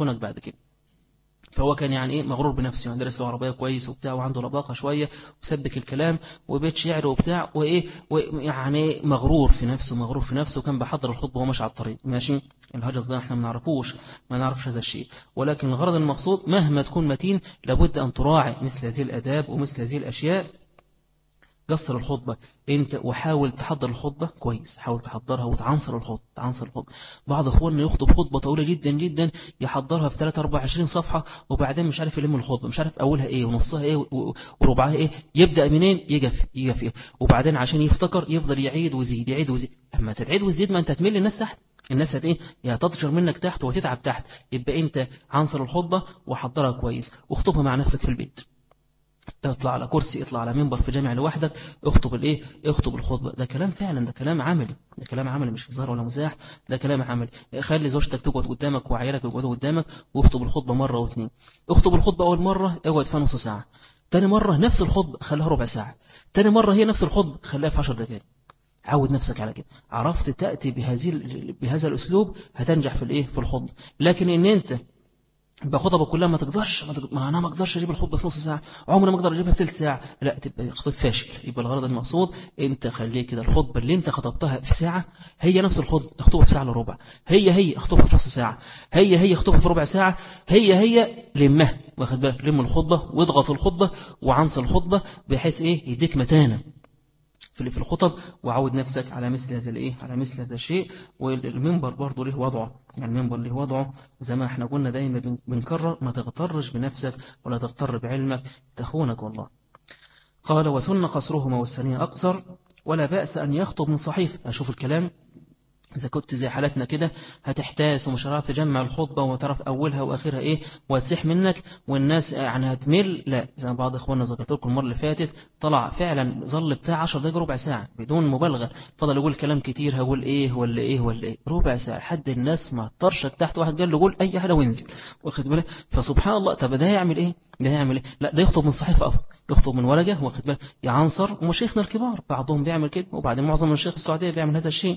فهو كان مغرور بنفسه، يعني درس له عربيه كويس وبتاع، وعنده لباقه شويه وسبك الكلام وبيت شعر وبتاع ويعني مغرور في نفسه، كان بحضر الخطبه وهو ماشي على الطريق ماشي. الهجس ده احنا ما نعرفش هذا الشيء، ولكن الغرض المقصود مهما تكون متين لابد ان تراعي مثل هذه الاداب ومثل هذه الاشياء قصر الخطبة انت، وحاول تحضر الخطبة كويس، حاول تحضرها وتعنصر الخطبة، بعض اخواننا يخطب خطبة طويلة جدا جدا، يحضرها في 3 4 20 صفحة، وبعدين مش عارف يلم الخطبة، مش عارف اولها ايه ونصها ايه وربعها ايه، يبدأ منين يقف ايه، وبعدين عشان يفتكر يفضل يعيد ويزيد يعيد ويزيد. اما تتعيد وتزيد ما انت هتمل الناس تحت، الناس هت ايه يا تضجر منك تحت وتتعب تحت. يبقى انت عنصر الخطبة وحضرها كويس، واخطبها مع نفسك في البيت، اطلع على كرسي، اطلع على منبر في جامع لوحدك، اخطب الايه، اخطب الخطبه. ده كلام فعلا، ده كلام عملي، ده كلام عملي مش هزار ولا مزاح، ده كلام عملي. خلي زوجتك تقعد قدامك وعيالك يقعدوا قدامك، واخطب الخطبه مره واثنين. اخطب الخطبه اول مره اقعد فيها نص ساعه، تاني مره نفس الخطبه خليها ربع ساعه، تاني مره هي نفس الخطبه خليها في 10 دقائق. عود نفسك على كده، عرفت تأتي بهذا الأسلوب هتنجح في الايه، في الخطبه. لكن ان انت بخطبة كلها ما تقدرش، ما أنا ما أقدرش أجيب الخطبة في نص ساعة، عمري ما أقدر أجيبها في ثلث ساعة، لا تبقى خطيب فاشل. يبقى الغرض المقصود أنت خليه كده، الخطبة اللي أنت خطبتها في ساعة هي نفس الخطبة اخطبها في ساعة إلا ربع، هي اخطبها في نص ساعة، هي اخطبها في ربع ساعة، هي لمها، واخد بالك، لم الخطبة واضغط الخطبة وعنصر الخطبة بحيث إيه يديك متانة في الخطب. وعود نفسك على مثل هذا الايه، على مثل هذا الشيء. والمنبر برضه له وضعه، يعني المنبر له وضعه، زي ما احنا قلنا دايما بنكرر، ما تغترش بنفسك ولا تغتر بعلمك تخونك والله. قال وسن قصرهما والثانية أقصر، ولا بأس أن يخطب من صحيف. أشوف الكلام، إذا كنت زي حالتنا كده هتحتاس ومش هتعرف تجمع الخطبة وتعرف أولها وآخرها إيه، وهتسيح منك والناس يعني هتمل، لا زي ما بعض إخواننا ذكرت لكم المرة اللي فاتت، طلع فعلا ظل بتاع 10 دقائق ربع ساعة بدون مبالغة، فضل يقول كلام كتير، هقول إيه ولا إيه ولا إيه، ربع ساعة حد الناس ما طرشك تحت. واحد قال له قول أي حاجة وانزل، واخد بالك. فسبحان الله، طب ده يعمل إيه، ده يعمل إيه؟ لا ده يخطب من صحيفة أفضل، يخطب من ورقة، واخد بالك، يعنصر. ومشايخنا الكبار بعضهم بيعمل كده، وبعدين معظم من الشيخ السعودية بيعمل هذا الشيء.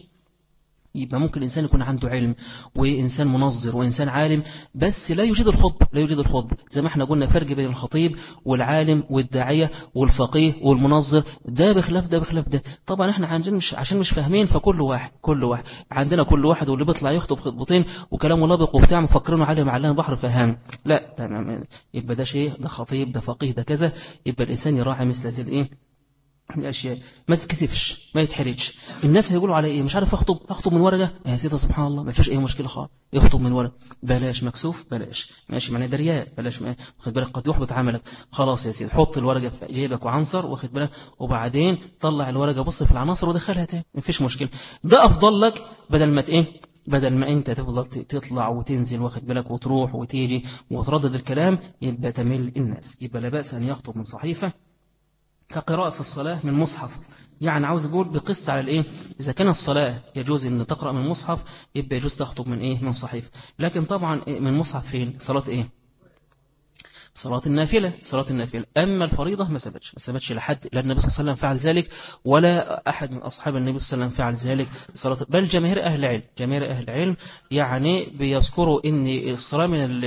يبقى ممكن الإنسان يكون عنده علم وإنسان منظر وإنسان عالم، بس لا يوجد الخطبة، لا يوجد الخطبة. زي ما احنا قلنا فرق بين الخطيب والعالم والداعية والفقيه والمنظر، ده بخلاف ده بخلاف ده. طبعا احنا عندنا عشان مش فاهمين، فكل واحد عندنا كل واحد واللي بيطلع يخطب خطبتين وكلامه لابق وبتاع مفكرينه عليه معلم بحر فهام، لا تمام. يبقى ده شيء، ده خطيب، ده فقيه، ده كذا. يبقى الإنسان يراعي مثل هذه الايه الأشياء، ما تتكسفش، ما يتحرجش. الناس هيقولوا على إيه، مش عارف أخطب من ورقة يا سيدة، سبحان الله ما فيش أي مشكلة خالص، يخطب من ورقة، بلاش مكسوف، بلاش ماشي معناه درياء، بلاش واخد بالك قد يحبط عملك. خلاص يا سيدي حط الورقة في جيبك وعنصر، واخد بالك، وبعدين طلع الورقة بص في العناصر ودخلها تاني، ما فيش مشكلة. ده أفضل لك بدل ما إيه، بدل ما أنت تفضل تطلع وتنزل، واخد بالك، وتروح وتيجي وتردد الكلام، يبقى تمل الناس. يبقى لا بأس أن يخطب من صحيفة كقراءة في الصلاة من مصحف. يعني عاوز أقول بقص على الإيه، إذا كان الصلاة يجوز أن تقرأ من مصحف، يبقى يجوز تخطب من إيه، من صحيفة. لكن طبعا من مصحف فين، صلاة إيه، صلاة النافلة، صلاة النافلة. أما الفريضة ما ثبتش لحد، لا النبي صلى الله عليه وسلم فعل ذلك ولا أحد من أصحاب النبي صلى الله عليه وسلم فعل ذلك صلاة، بل جماهير أهل العلم، جماهير أهل العلم يعني بيذكروا أن الصلاة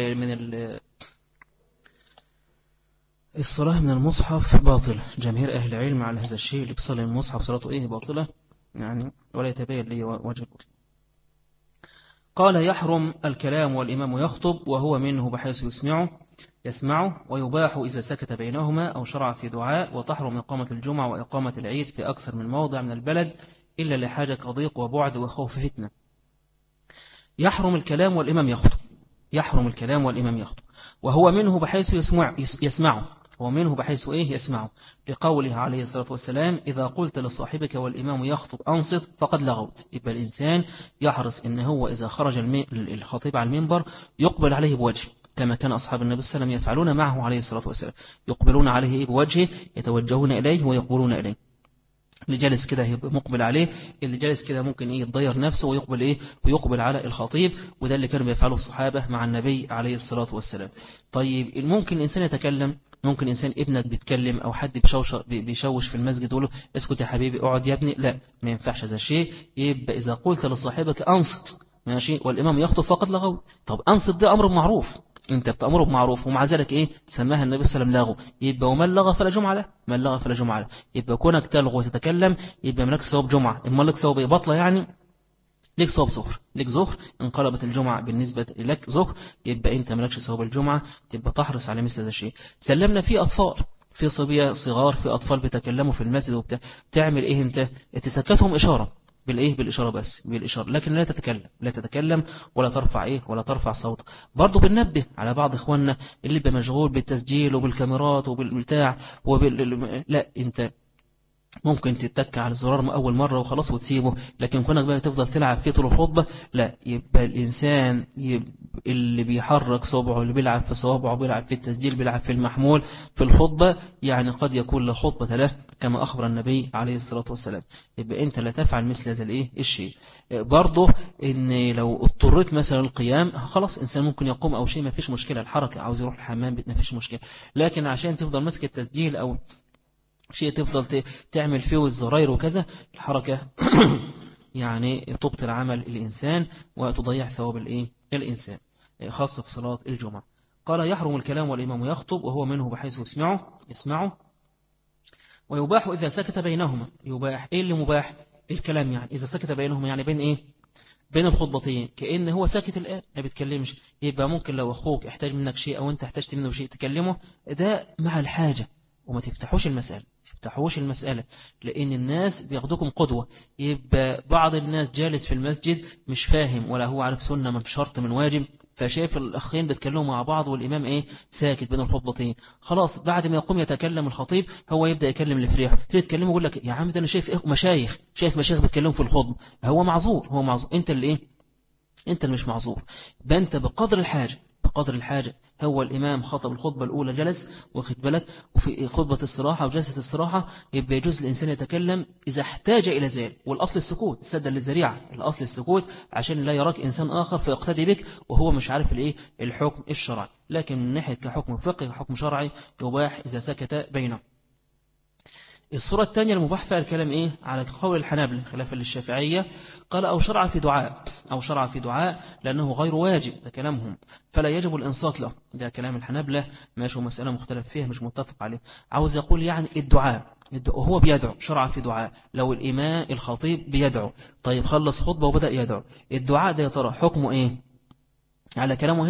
الصلاة من المصحف باطلة. جماهير أهل العلم على هذا الشيء، اللي بيصلي من المصحف صلاته إيه باطلة يعني، ولا يتبين لي وجه البطل. قال يحرم الكلام والإمام يخطب وهو منه بحيث يسمعه، ويباح إذا سكت بينهما أو شرع في دعاء، وتحرم إقامة الجمعة وإقامة العيد في أكثر من موضع من البلد إلا لحاجة كضيق وبعد وخوف فتنة. يحرم الكلام والإمام يخطب، يحرم الكلام والإمام يخطب وهو منه بحيث يسمعه، ومنه بحيث إيه يسمعه، لقوله عليه الصلاة والسلام إذا قلت لصاحبك والإمام يخطب أنصت فقد لغوت. يبقى الإنسان يحرص إن هو إذا خرج الخطيب على المنبر يقبل عليه بوجه، كما كان أصحاب النبي صلى الله عليه وسلم يفعلون معه عليه الصلاة والسلام، يقبلون عليه بوجهه، يتوجهون إليه ويقبلون إليه. اللي جالس كده يبقى مقبل عليه، اللي جالس كده ممكن إيه يتضير نفسه ويقبل إيه ويقبل على الخطيب. وده اللي كانوا بيفعله الصحابة مع النبي عليه الصلاة والسلام. طيب ممكن الإنسان يتكلم، ممكن إنسان ابنك بيتكلم أو حد بيشوش في المسجد يقول له اسكت يا حبيبي اقعد يا ابني، لا ما ينفعش هذا الشيء. يبقى إذا قلت لصاحبك أنصت ماشي والإمام يخطب فقد لغوت. طب أنصت ده أمر معروف، انت بتأمره بمعروف، ومع ذلك ايه سماها النبي صلى الله عليه وسلم لغو. يبقى ومن لغى فلا جمعة له، من لغى فلا جمعة له. يبقى كونك تلغو وتتكلم يبقى مالكش ثواب جمعة، اما لك ثواب ايه بطلة يعني، ليك ثواب ظهر، ليك ظهر انقلبت الجمعة بالنسبة لك ظهر، يبقى انت مالكش ثواب الجمعة. تبقى تحرص على مثل هذا الشيء. سلمنا فيه أطفال، في صبية صغار، في أطفال بيتكلموا في المسجد وبتاع، تعمل إيه أنت؟ تسكتهم إشارة بالإيه؟ بالإشارة بس، بالإشارة، لكن لا تتكلم، لا تتكلم ولا ترفع إيه؟ ولا ترفع صوت. برضو بننبه على بعض إخواننا اللي بمشغول بالتسجيل وبالكاميرات وبالبتاع لا، أنت ممكن تتك على الزرار أول مرة وخلاص وتسيبه، لكن كونك بقى تفضل تلعب فيه طول الخطبة، لا. يبقى الإنسان اللي بيحرك صبعه، اللي بيلعب في صوابعه، بيلعب في التسجيل، بيلعب في المحمول في الخطبة، يعني قد يكون له خطبة له كما أخبر النبي عليه الصلاة والسلام. يبقى أنت لا تفعل مثل هذا الإيه الشيء. برضه إن لو اضطريت مثلا القيام، خلاص إنسان ممكن يقوم أو شيء، ما فيش مشكلة، الحركة، عاوز يروح الحمام ما فيش مشكلة. لكن عشان تفضل ماسك التسجيل أو شيء تفضل تعمل فيه الزراير وكذا، الحركة يعني تبطل عمل الإنسان وتضيع ثواب الإنسان، خاصة في صلاة الجمعة. قال يحرم الكلام والإمام يخطب وهو منه بحيث يسمعه، ويباح إذا سكت بينهما. يباح إيه اللي مباح؟ الكلام، يعني إذا سكت بينهما، يعني بين إيه؟ بين الخطبتين، كأن هو ساكت الآن ما بيتكلمش. يبقى ممكن لو أخوك احتاج منك شيء أو أنت احتاجت منه شيء تكلمه، ده مع الحاجة، وما تفتحوش المسألة، لأن الناس بياخدوكم قدوة. يبقى بعض الناس جالس في المسجد مش فاهم ولا هو عارف سنة من شرط من واجب، فشايف الأخين بيتكلموا مع بعض والإمام ساكت بين الخطبتين. خلاص بعد ما يقوم يتكلم الخطيب هو يبدأ يكلم اللي في ريحه، تيجي تكلمه يقول لك يا عم ده أنا شايف مشايخ بيتكلموا في الخطبة. هو معذور، أنت اللي أنت اللي مش معذور. أنت بقدر الحاجة. هو الإمام خطب الخطبة الأولى جلس، واخد بالك، وفي خطبة الصراحة وجلسة الصراحة يبقى يجوز الإنسان يتكلم إذا احتاج إلى ذلك، والأصل السكوت سدا للذريعة، الأصل السكوت عشان لا يراك إنسان آخر فيقتدي بك وهو مش عارف الحكم الشرعي. لكن من ناحية كحكم فقهي وحكم شرعي يباح إذا سكت بينهم. الصورة الثانية المباح فيها الكلام على قول الحنابلة خلافا للشافعية. قال أو شرع في دعاء لأنه غير واجب، ده كلامهم، فلا يجب الإنصات له. ده كلام الحنابلة، ماشي، مسألة مختلف فيها مش متفق عليه. عاوز يقول يعني الدعاء وهو بيدعو، شرع في دعاء، لو الإمام الخطيب بيدعو، طيب خلص خطبة وبدأ يدعو، الدعاء ده يا ترى حكمه على كلامه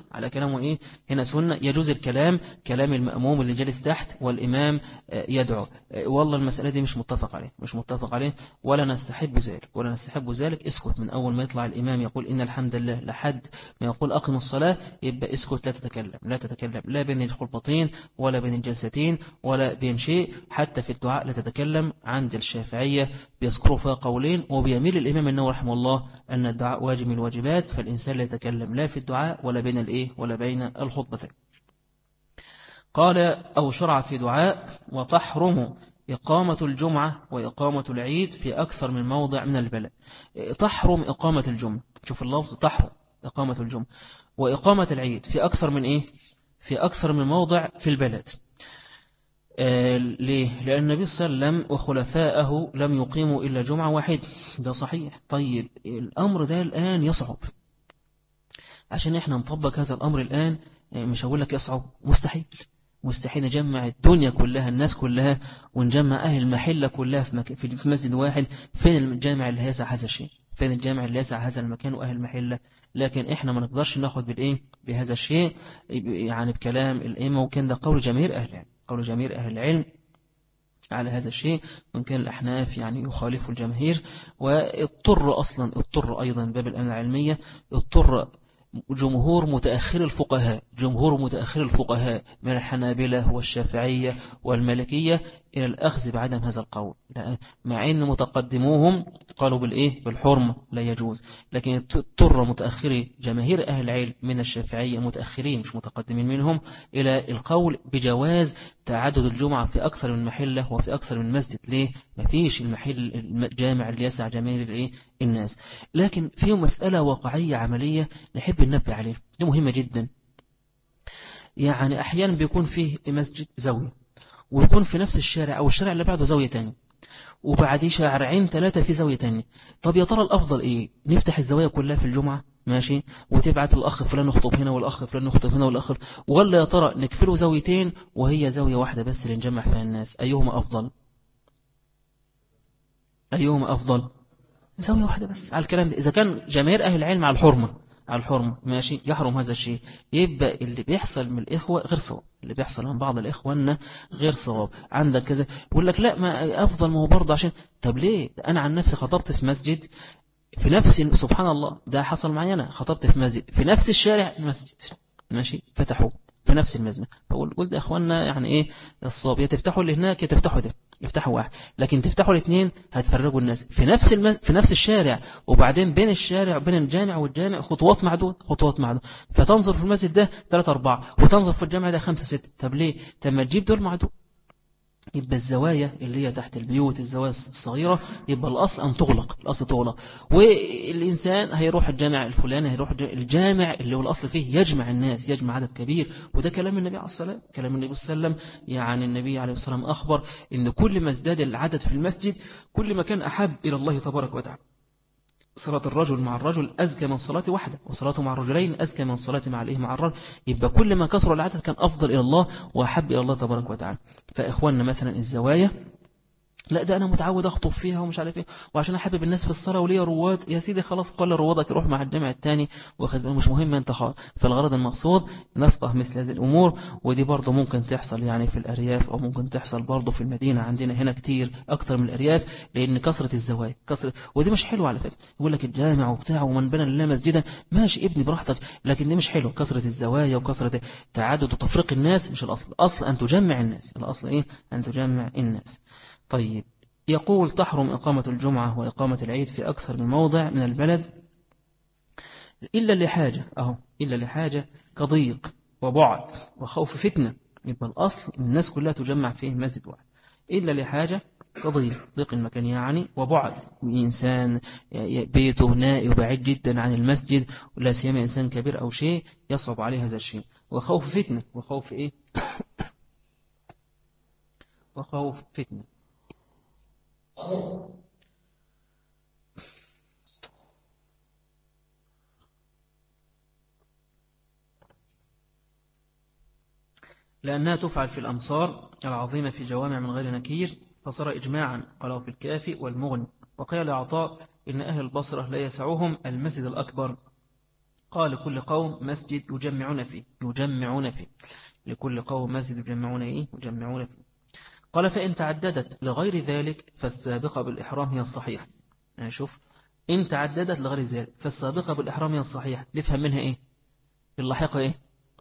هنا سنة، يجوز كلام المأموم اللي جالس تحت والإمام يدعو. والله المسألة دي مش متفق عليه ولا نستحب ذلك. اسكت من أول ما يطلع الإمام يقول إن الحمد لله لحد ما يقول أقم الصلاة، يبقى اسكت، لا تتكلم لا بين الخطبتين ولا بين الجلستين ولا بين شيء. حتى في الدعاء لا تتكلم. عند الشافعية بيذكروا فيها قولين، وبيميل الإمام النووي رحمه الله أن الدعاء واجب من الواجبات، فالإنسان لا يتكلم لا في الدعاء ولا بين الخطبتين. قال أو شرع في دعاء. وتحرم إقامة الجمعة وإقامة العيد في أكثر من موضع من البلد. تحرم إقامة الجمعة، شوف اللفظ، تحرم إقامة الجمعة وإقامة العيد في أكثر من موضع في البلد. ليه؟ لأن النبي صلى الله عليه وسلم وخلفائه لم يقيموا إلا جمعة واحدة، ده صحيح. طيب الأمر ده الآن يصعب، عشان إحنا نطبق هذا الأمر الآن مش هقول لك يصعب، مستحيل نجمع الدنيا كلها، الناس كلها، ونجمع أهل المحلة كلها في مسجد واحد. فين الجامع اللي هيسع هذا الشيء؟ فين الجامع اللي يسع هذا المكان وأهل المحلة؟ لكن إحنا ما نقدرش ناخد بهذا الشيء، يعني بكلام الإمام، وكان ده قول جميع أهل العلم على هذا الشيء، وإن كان الأحناف يعني يخالف الجماهير. اضطر أيضا باب الأمن العلمية، اضطر جمهور متأخر الفقهاء من الحنابلة والشافعية والمالكية إلى الأخذ بعدم هذا القول، مع أن متقدموهم قالوا بالحرمة لا يجوز. لكن اضطر متأخري جماهير أهل العلم من الشافعية، متأخرين مش متقدمين منهم، إلى القول بجواز تعدد الجمعة في أكثر من محلة وفي أكثر من مسجد. ليه؟ مفيش الجامع اللي يسع جماهير الناس. لكن فيه مسألة واقعية عملية نحب ننبه عليها، دي مهمة جدا. يعني أحيانا بيكون فيه مسجد زاوية، ويكون في نفس الشارع أو الشارع اللي بعده زاوية تانية، وبعد شارعين 3 في زاوية تانية. طب يا ترى الأفضل نفتح الزوايا كلها في الجمعة، ماشي، وتبعت الأخ فلان يخطب هنا والأخ فلان يخطب هنا والأخر، ولا يا ترى نكفله زاويتين وهي زاوية واحدة بس اللي نجمع فيها الناس؟ أيهما أفضل؟ زاوية واحدة بس على الكلام ده، إذا كان جماهير أهل العلم على الحرمة، على الحرمة ماشي يحرم هذا الشيء. يبقى اللي بيحصل من الإخوة غير صواب، اللي بيحصل من بعض الإخوان غير صواب. عندك كذا يقول لك لا ما أفضل، ما هو برضه عشان طب ليه؟ أنا عن نفسي خطبت في مسجد في نفس سبحان الله ده حصل معي، أنا خطبت في مسجد في نفس الشارع المسجد ماشي فتحوا في نفس المزمة. فقول قلت يا أخوانا يعني إيه الصواب؟ يا تفتحوا اللي هناك يا تفتحوا ده، يفتحوا واحد، لكن تفتحوا الاثنين هتفرجوا الناس في نفس في نفس الشارع، وبعدين بين الشارع بين الجامع والجامع خطوات معدود خطوات معدود، فتنظر في المسجد ده 3 4 وتنظر في الجامع ده 5 6. طب ليه؟ طب ما تجيب دول معدود. يبقى الزوايا اللي هي تحت البيوت الزوايا الصغيرة يبقى الأصل أن تغلق، الأصل تغلق. والإنسان هيروح الجامع الفلاني، هيروح الجامع اللي هو الأصل فيه يجمع الناس، يجمع عدد كبير. وده كلام النبي عليه الصلاة، كلام النبي صلى الله عليه وسلم. يعني النبي عليه الصلاة والسلام أخبر إن كل ما ازداد العدد في المسجد كل ما كان أحب إلى الله تبارك وتعالى. صلاة الرجل مع الرجل أزكى من صلاة واحدة، وصلاته مع الرجلين أزكى من صلاة مع الرجل. يبقى كل ما كثر العدد كان أفضل إلى الله وأحب إلى الله تبارك وتعالى. فإخواننا مثلا الزوايا لا ده أنا متعود أخطب فيها ومش عارف إيه، وعشان أحبب الناس في الصلاة وليه رواد، يا سيدي خلاص قال روادك روح مع الجامع الثاني واخد مش مهم أنت خالص. فالغرض المقصود نفقه مثل هذه الأمور. ودي برضه ممكن تحصل يعني في الأرياف، أو ممكن تحصل برضه في المدينة عندنا هنا كتير أكتر من الأرياف، لأن كثرة الزوايا كثرة. ودي مش حلوة على فكرة، يقول لك الجامع وبتاع ومن بنى لله مسجدا ماشي ابني براحتك، لكن دي مش حلو. كثرة الزوايا وكثرة تعدد وتفريق الناس مش الأصل، الأصل أن تجمع الناس، الأصل إيه؟ أن تجمع الناس. طيب يقول تحرم إقامة الجمعة وإقامة العيد في أكثر من موضع من البلد إلا لحاجة، إلا لحاجة كضيق وبعد وخوف فتنة. يبقى الأصل الناس كلها تجمع فيه مسجد واحد، إلا لحاجة كضيق، ضيق المكان يعني، وبعد إنسان بيته نائي وبعيد جدا عن المسجد، ولا سيما إنسان كبير أو شيء يصعب عليه هذا الشيء، وخوف فتنة. وخوف إيه؟ وخوف فتنة. لأنها تفعل في الأمصار العظيمة في جوامع من غير نكير، فصار إجماعا قالوا في الكافي والمغني. وقال عطاء إن أهل البصرة لا يسعهم المسجد الأكبر، قال لكل قوم مسجد يجمعون فيه لكل قوم مسجد يجمعون فيه. قال فإن تعددت لغير ذلك فالسابقة بالإحرام هي الصحيح. يعني شوف، إن تعددت لغير ذلك فالسابقة بالإحرام هي الصحيح. نفهم منها إيه؟ اللاحقة إيه؟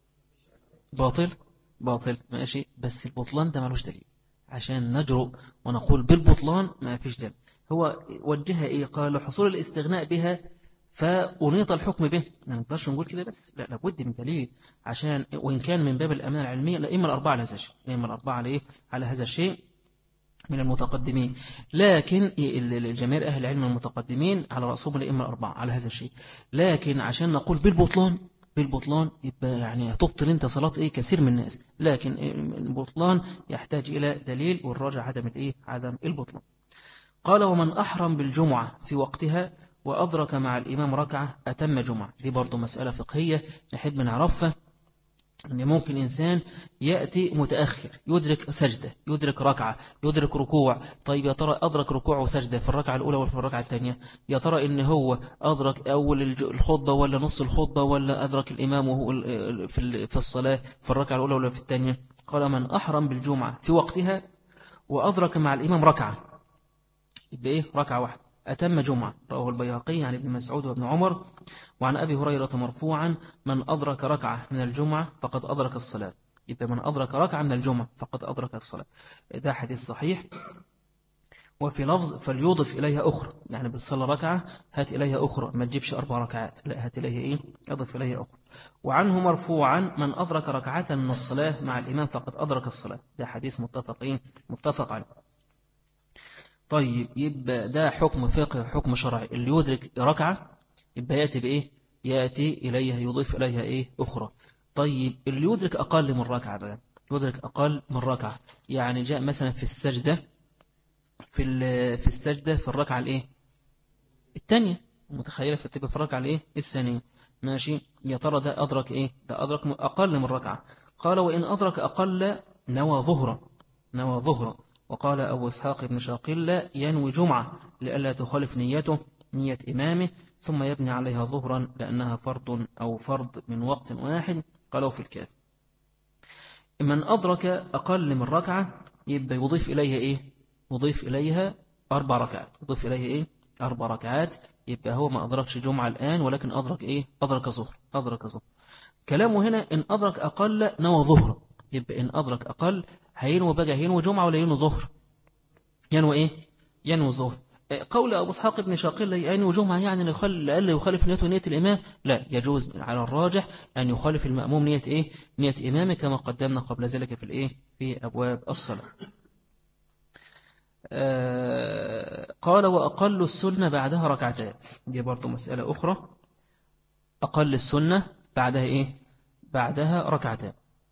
باطل ماشي، بس البطلان ده مالوش دليل عشان نجرؤ ونقول بالبطلان ما فيش دليل. هو وجهها إيه؟ قال حصول الاستغناء بها فأنيط الحكم به. ما نقدرش نقول كده بس، لا لابد من دليل، عشان وإن كان من باب الأمانة العلمية لإما الأربعة على هذا الشيء، لإما الأربعة على هذا الشيء من المتقدمين، لكن الجماهير أهل العلم المتقدمين على رأسهم الأئمة الأربعة على هذا الشيء. لكن عشان نقول بالبطلان يبقى يعني تبطل انت صلاة ايه كثير من الناس، لكن البطلان يحتاج إلى دليل، والراجع عدم البطلان. قال ومن أحرم بالجمعة في وقتها وأدرك مع الإمام ركعة أتم جمعة. دي برضو مسألة فقهية نحب نعرفها، أن ممكن إنسان يأتي متأخر يدرك سجدة يدرك ركعة يدرك ركوع. طيب يا ترى أدرك ركوع وسجدة في الركعة الأولى ولا في الركعة الثانية؟ يا ترى إن هو أدرك أول الخطبة ولا نص الخطبة، ولا أدرك الإمام وهو في الصلاة في الركعة الأولى ولا في الثانية؟ قال من أحرم بالجمعة في وقتها وأدرك مع الإمام ركعة يبقى إيه؟ ركعة واحدة أتم جمعة. رواه البيهقي عن ابن مسعود وابن عمر وعن أبي هريرة مرفوعا من أدرك ركعة من الجمعة فقد أدرك الصلاة. يبقى من أدرك ركعة من الجمعة فقد أدرك الصلاة. ده حديث صحيح. وفي لفظ فليضف إليها أخرى، يعني بتصلى ركعة هات إليها أخرى، ما تجيبش 4 ركعات، لا هات إليها إيه؟ أضف إليها أخرى. وعنه مرفوعا من أدرك ركعة من الصلاة مع الإمام فقد أدرك الصلاة. ده حديث متفق عليه. طيب يبقى ده حكم فقه حكم شرعي، اللي يدرك ركعة يبقى يأتي بإيه؟ يأتي إليها يضيف إليها إيه؟ أخرى. طيب اللي يدرك أقل من ركعة بقى، يدرك أقل من ركعة، يعني جاء مثلا في السجدة في الركعة الإيه؟ الثانية، متخيلة في الركعة الإيه؟ الثانية ماشي. يا ترى ده أدرك إيه؟ ده أدرك أقل من ركعة. قال وإن أدرك أقل نوى ظهرا. وقال أبو إسحاق بن شاقل ينوي جمعة لئلا تخالف نيته نية إمامه، ثم يبني عليها ظهرا لأنها فرض أو فرض من وقت واحد قالوا في الكافي. من أدرك أقل من ركعة يبقى يضيف إليها إيه؟ يضيف إليها 4 ركعات. يضيف إليها إيه؟ 4 ركعات. يبقى هو ما أدركش جمعة الآن ولكن أدرك إيه؟ أدرك ظهر. أدرك ظهر. كلامه هنا إن أدرك أقل نوى ظهر. يبقى إن أدرك أقل هينوي بقى هينوي جمعة ولا ينوي ظهر؟ ينوي إيه؟ ينوي ظهر. قول أبو إسحاق بن شاقل ينوي جمعة يعني لألا يخالف نيته نية الإمام. لا، يجوز على الراجح أن يخالف المأموم نية إيه؟ نية إمامه كما قدمنا قبل ذلك في الإيه؟ في أبواب الصلاة. قال وأقل السنة بعدها ركعتان. دي برضو مسألة أخرى. أقل السنة بعدها إيه؟ بعدها ركعتان،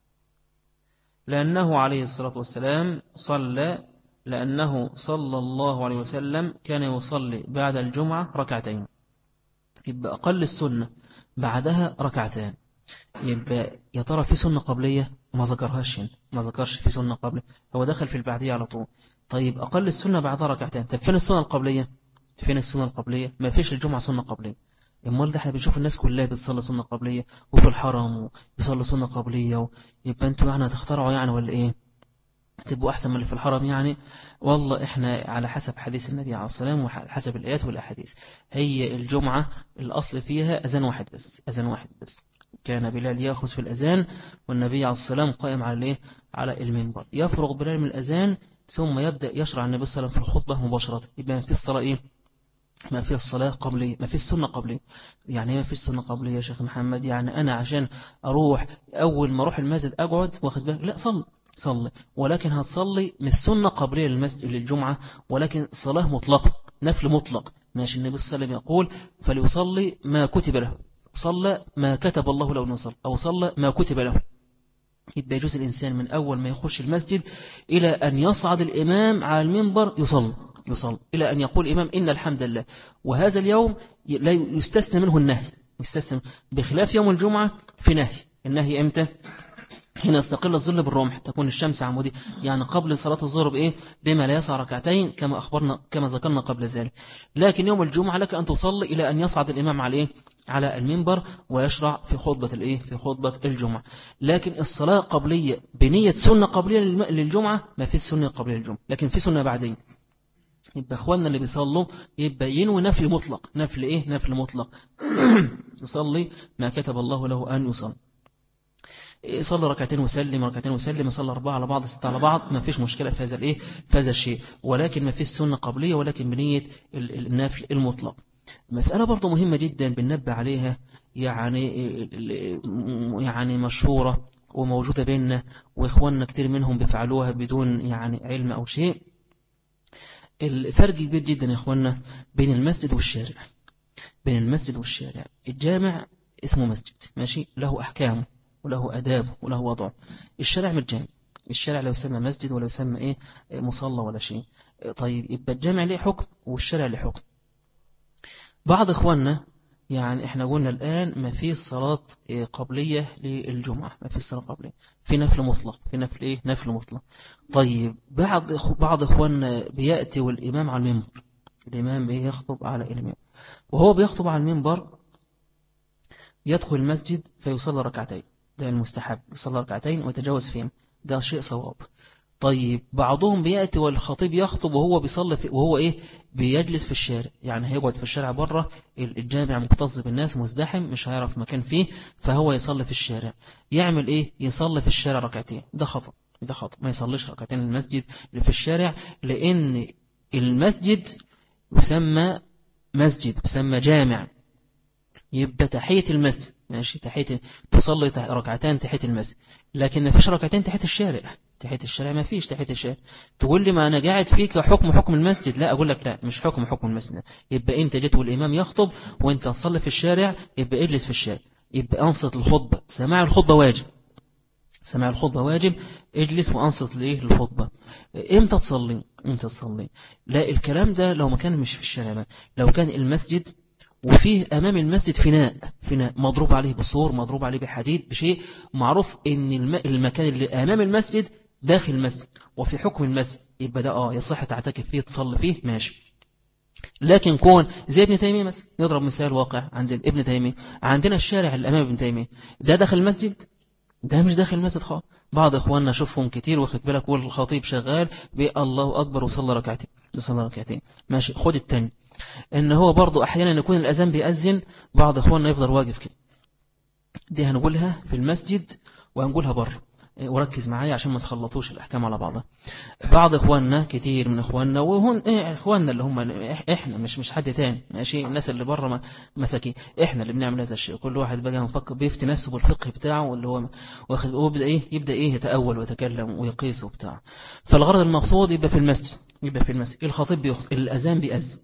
لأنه عليه الصلاة والسلام لأنه صلى الله عليه وسلم كان يصلي بعد الجمعة ركعتين. يبقى أقل السنة بعدها ركعتان. يبقى يا ترى في سنة قبلية؟ ما ذكرهاش هنا، ما ذكرش في سنة قبلية، هو دخل في البعدية على طول. طيب أقل السنة بعدها ركعتين، طب فين السنة القبلية؟ فين السنة القبلية؟ ما فيش الجمعة سنة قبلية. امال ده احنا بنشوف الناس كلها بتصلي سنة قبلية وفي الحرم وبيصلي سنة قبلية يبقى انتوا يعني هتخترعوا يعني ولا ايه؟ تبقوا أحسن من اللي في الحرم يعني. والله إحنا على حسب حديث النبي عليه الصلاة والسلام وعلى حسب الآيات والأحاديث. هي الجمعة الأصل فيها أذان واحد بس، أذان واحد بس. كان بلال يأخذ في الأذان والنبي عليه الصلاة والسلام قائم على المنبر. يفرغ بلال من الأذان ثم يبدأ يشرع النبي صلى الله عليه وسلم في الخطبة مباشرة. يبقى في الصلاة إيه؟ ما في الصلاة قبلية، ما في السنة قبلية. يعني ما في السنة قبلية يا شيخ محمد؟ يعني أنا عشان أروح أول ما أروح المسجد أقعد واخد بالك؟ لا، صلي، ولكن هتصلي مش سنة قبلية للمسجد للجمعة، ولكن صلاة مطلقة، نفل مطلق. ماشي، النبي صلى الله عليه وسلم يقول فليصلي ما كتب له، صلى ما كتب الله له أن يصلي، أو صلى ما كتب له. يبقى يجوز الإنسان من أول ما يخش المسجد إلى أن يصعد الإمام على المنبر يصلي إلى أن يقول الإمام إن الحمد لله. وهذا اليوم لا يستثنى منه النهي، يستثنى، بخلاف يوم الجمعة في نهي. النهي إمتى؟ هنا يستقل الظل بالرمح، تكون الشمس عمودية، يعني قبل صلاة الظهر بإيه؟ بما لا يسع ركعتين كما أخبرنا كما ذكرنا قبل ذلك. لكن يوم الجمعة لك أن تصلي إلى أن يصعد الإمام على المنبر ويشرع في خطبة في خطبة الجمعة. لكن الصلاة قبلية بنية سنة قبلية للجمعة ما في السنة قبلية للجمعة، لكن في سنة بعدين. يبقى أخواننا اللي بيصلوا يبقى ينوي نفل مطلق. نفل مطلق. يصلي ما كتب الله له أن يصلي. يصلي ركعتين وسلم، يصلي 4 على بعض، 6 على بعض، ما فيش مشكلة في هذا في هذا الشيء، ولكن ما فيش سنة قبلية، ولكن بنية النفل المطلق. مسألة برضو مهمة جدا بننبه عليها، يعني مشهورة وموجودة بيننا وإخواننا كتير منهم بيفعلوها بدون يعني علم أو شيء. الفرق كبير جدا يا إخواننا بين المسجد والشارع. الجامع اسمه مسجد، ماشي، له أحكامه وله أدابه وله وضعه. الشارع مش جامع، الشارع لا يسمى مسجد ولا يسمى مصلى ولا شيء. طيب يبقى الجامع له حكم والشارع له حكم. بعض إخواننا يعني إحنا قلنا الآن ما في صلاة قبلية للجمعة، ما في صلاة قبلية، في نفل مطلق، نفل مطلق. طيب بعض إخواننا بيأتي والإمام على المنبر، الإمام يخطب على المنبر، وهو بيخطب على المنبر يدخل المسجد فيصلي ركعتين. ده المستحب، يصلي ركعتين ويتجاوز فيهم، ده شيء صواب. طيب بعضهم بيأتي والخطيب يخطب وهو بيصلي وهو بيجلس في الشارع، يعني هيقعد في الشارع بره، الجامع مكتظ بالناس مزدحم مش هيعرف مكان فيه، فهو يصلي في الشارع. يعمل يصلي في الشارع ركعتين. ده خطأ، ما يصليش ركعتين المسجد اللي في الشارع، لأن المسجد يسمى مسجد، يسمى جامع. يبقى تحية المسجد، ماشي، تصلي ركعتين تحية المسجد، لكن ما فيش ركعتين تحية الشارع. ما فيش تحية الشارع. تقول لي ما أنا قاعد فيك حكم المسجد. لا، أقول لك لا، مش حكم المسجد. يبقى أنت جيت والإمام يخطب وأنت تصلي في الشارع، يبقى اجلس في الشارع، يبقى أنصت الخطبة. سماع الخطبة واجب، اجلس وأنصت للخطبة. امتى تصلي؟ لا، الكلام ده لو ما كان مش في الشارع، لو كان المسجد وفيه أمام المسجد فناء مضروب عليه بسور، مضروب عليه بحديد، بشيء معروف إن المكان اللي أمام المسجد داخل المسجد وفي حكم المسجد، يبقى ده يصح تعتكف فيه، تصلي فيه، ماشي. لكن كون زي ابن تيمية مثلا، نضرب مثال واقع عند ابن تيمية، عندنا الشارع اللي أمام ابن تيمية ده داخل المسجد؟ ده مش داخل المسجد خالص. بعض إخواننا شوفهم كتير واخد بالك، والخطيب شغال بالله أكبر وصلى ركعتين، صلى ركعتين ماشي. خد التاني، إن هو برضو أحيانا يكون الأذان بيأذن، بعض إخواننا يفضل واقف كده. دي هنقولها في المسجد وهنقولها بره، وركز معايا عشان ما تخلطوش الأحكام على بعضها. بعض إخواننا، كتير من إخواننا، وهون إخواننا اللي هم إحنا مش حد تاني ماشي، الناس اللي بره مساكين، إحنا اللي بنعمل هذا الشيء. كل واحد بقى مفكر بيفتي نفسه بالفقه بتاعه اللي هو واخد، يبدأ يتأول ويتكلم ويقيس وبتاع. فالغرض المقصود يبقى في المسجد، يبقى في المسجد الخطيب الأذان بيأذن،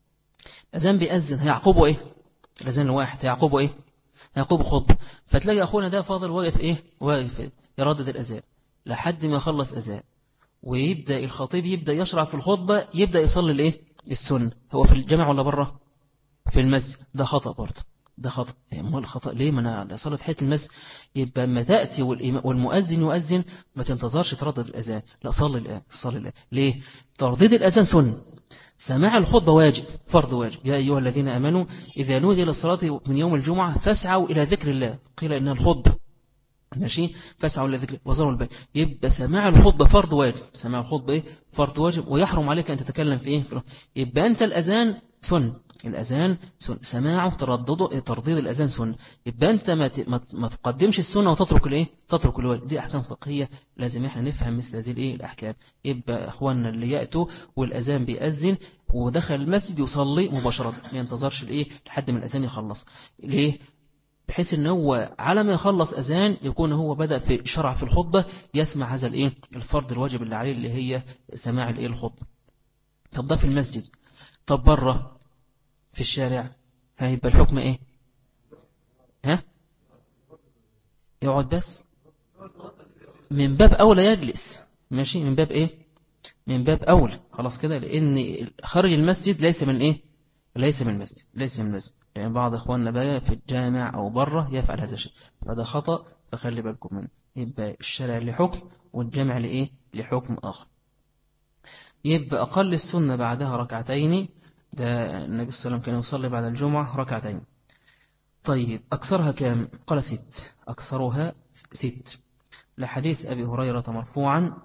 الأذان بيأذن هيعقبه إيه؟ الأذان الواحد هيعقبه إيه؟ هيعقبه خطبة. فتلاقي أخونا ده فاضل واقف إيه؟ واقف يردد الأذان لحد ما يخلص أذان، ويبدأ الخطيب يبدأ يشرع في الخطبة، يبدأ يصلي الايه السنة. هو في الجامع ولا بره؟ في المسجد. ده خطأ برضه، ده خطأ. ما الخطأ ليه؟ ما أنا صلت حيث المسجد. يبقى ما تأتي والمؤذن يؤذن ما تنتظرش تردد الأذان، لا صلي الآن، صلي الآن. ليه؟ ترديد الأذان سنة، سماع الخطبة واجب، فرض واجب. يا أيها الذين آمنوا إذا نودي للصلاة من يوم الجمعة فاسعوا إلى ذكر الله، قيل إنها الخطبة ماشي، فاسعوا لذكر وزروا البيع. يبقى سماع الخطبة فرض واجب، سماع الخطبة إيه؟ فرض واجب، ويحرم عليك أن تتكلم في إيه؟ يبقى أنت الأذان سنة، الأذان سنة، سماعه تردده ترديد الأذان سنة. يبقى أنت ما تقدمش السنة وتترك الإيه؟ تترك الواجب. دي أحكام فقهية لازم إحنا نفهم مثل هذه الإيه الأحكام. يبقى إخواننا اللي يأتوا والأذان بيأذن ودخل المسجد يصلي مباشرة، ما ينتظرش الإيه لحد من الأذان يخلص. ليه؟ بحيث ان هو على ما يخلص أذان يكون هو بدأ في شرع في الخطبة، يسمع هذا الايه الفرض الواجب اللي عليه اللي هي سماع الايه الخطبة. طب ده في المسجد. طب بره في الشارع هيبقى الحكم ايه؟ ها؟ يقعد بس؟ من باب أولى يجلس ماشي، من باب ايه؟ من باب أولى خلاص كده، لأن خارج المسجد ليس من ايه؟ ليس من المسجد، ليس من المسجد. يعني بعض إخواننا بقى في الجامع أو بره يفعل هذا الشيء، فده خطأ، فخلي بالكم منه. يبقى الشارع لحكم والجامع لإيه؟ لحكم آخر. يبقى أقل السنة بعدها ركعتين، ده النبي صلى الله عليه وسلم كان يصلي بعد الجمعة ركعتين. طيب أكثرها كام؟ قال 6، أكثرها 6 لحديث أبي هريرة مرفوعا: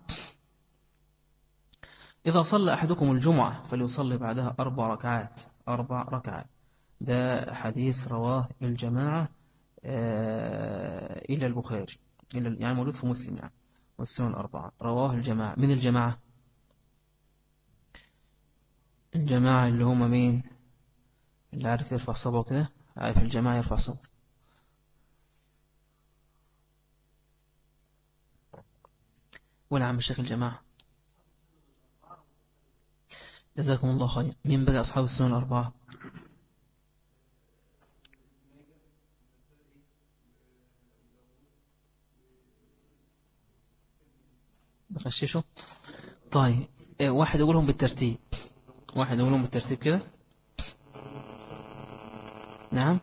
إذا صلى أحدكم الجمعة فليصلي بعدها 4 ركعات، 4 ركعات. ده حديث رواه الجماعة إلى البخاري، يعني موجود في مسلم يعني، والسنن الأربعة رواه الجماعة. من الجماعة؟ الجماعة اللي هم مين؟ اللي عارف يرفع صبعه كده، عارف الجماعة يرفع صبعه. وين عم الشيخ الجماعة؟ جزاكم الله خير. مين بقى أصحاب السنن الأربعة؟ بخششه. طيب واحد يقولهم بالترتيب، واحد يقولهم بالترتيب كده. نعم،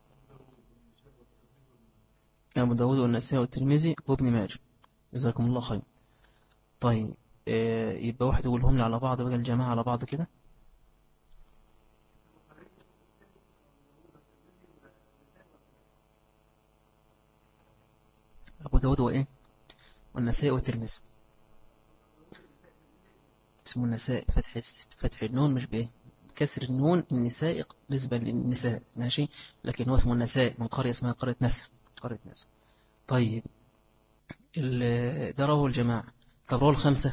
أبو داود والنسائي والترمذي وابن ماجه. جزاكم الله خير. طيب يبقى واحد يقولهم لي على بعض بقى، الجماعة على بعض كده. أبو داود وإيه؟ والنسائي والترمذي. اسمه النساء، فتح النون مش بإيه، كسر النون. النساء نسبة للنساء ماشي، لكن هو اسمه النساء من قرية اسمها قرية نسا، قرية نسا. طيب ده رواه الجماعة. طب رواه الخمسة؟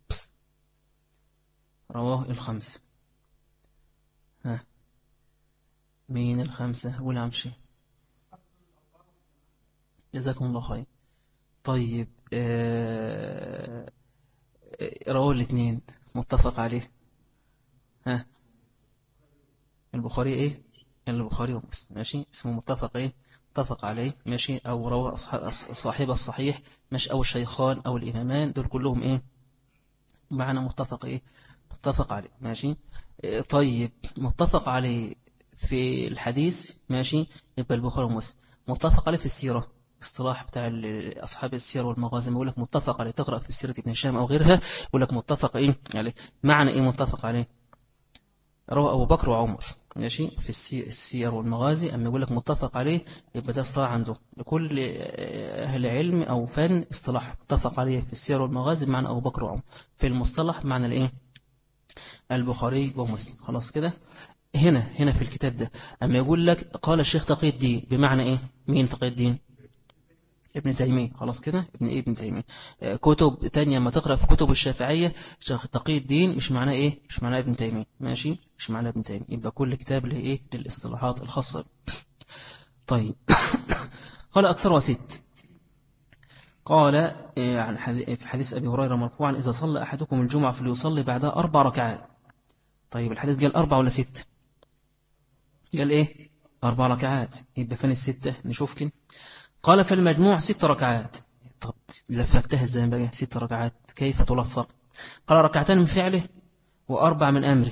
رواه الخمسة. ها، مين الخمسة؟ قول عمشي. جزاكم الله خير. طيب رواه الاثنين متفق عليه. ها، البخاري ايه؟ البخاري ومسلم ماشي، اسمه متفق ايه؟ متفق عليه ماشي، او روى صاحب الصحيح ماشي، او الشيخان او الامامان دول كلهم ايه معنا متفق ايه؟ متفق عليه ماشي. طيب متفق عليه في الحديث ماشي، يبقى البخاري ومسلم. متفق عليه في السيرة، اصطلاح بتاع أصحاب السير والمغازم يقول لك متفق عليه، تقرأ في السيرة ابن هشام أو غيرها يقول لك متفق إيه عليه. معنى إيه متفق عليه؟ روى أبو بكر وعمر. ماشي، في السير والمغازي أما يقول لك متفق عليه يبقى ده اصطلاح عنده لكل أهل علم أو فن، اصطلاح متفق عليه في السير والمغازي بمعنى أبو بكر وعمر، في المصطلح معنى الإيه؟ البخاري ومسلم. خلاص كده. هنا في الكتاب ده أما يقول لك قال الشيخ تقي الدين بمعنى إيه؟ مين تقي الدين؟ ابن تيمية. خلاص كده، ابن تيمية. كتب تانية ما تقرأ في كتب الشافعية شيخ تقي الدين مش معناه ايه؟ مش معناه ابن تيمية. ماشي، مش معناه ابن تيمية. يبقى كل كتاب له ايه؟ للاصطلاحات الخاصة. طيب. قال أكثر وست. قال عن في حديث أبي هريرة مرفوعا إذا صلى أحدكم الجمعة فليصلي بعدها 4 ركعات. طيب الحديث قال 4 ولا 6؟ قال ايه؟ 4 ركعات. يبقى فين الستة؟ نشوف كده. قال فالمجموع 6 ركعات. طب لفقتها ازاي بقى 6 ركعات؟ كيف تلفق؟ قال ركعتان من فعله وأربع من أمره.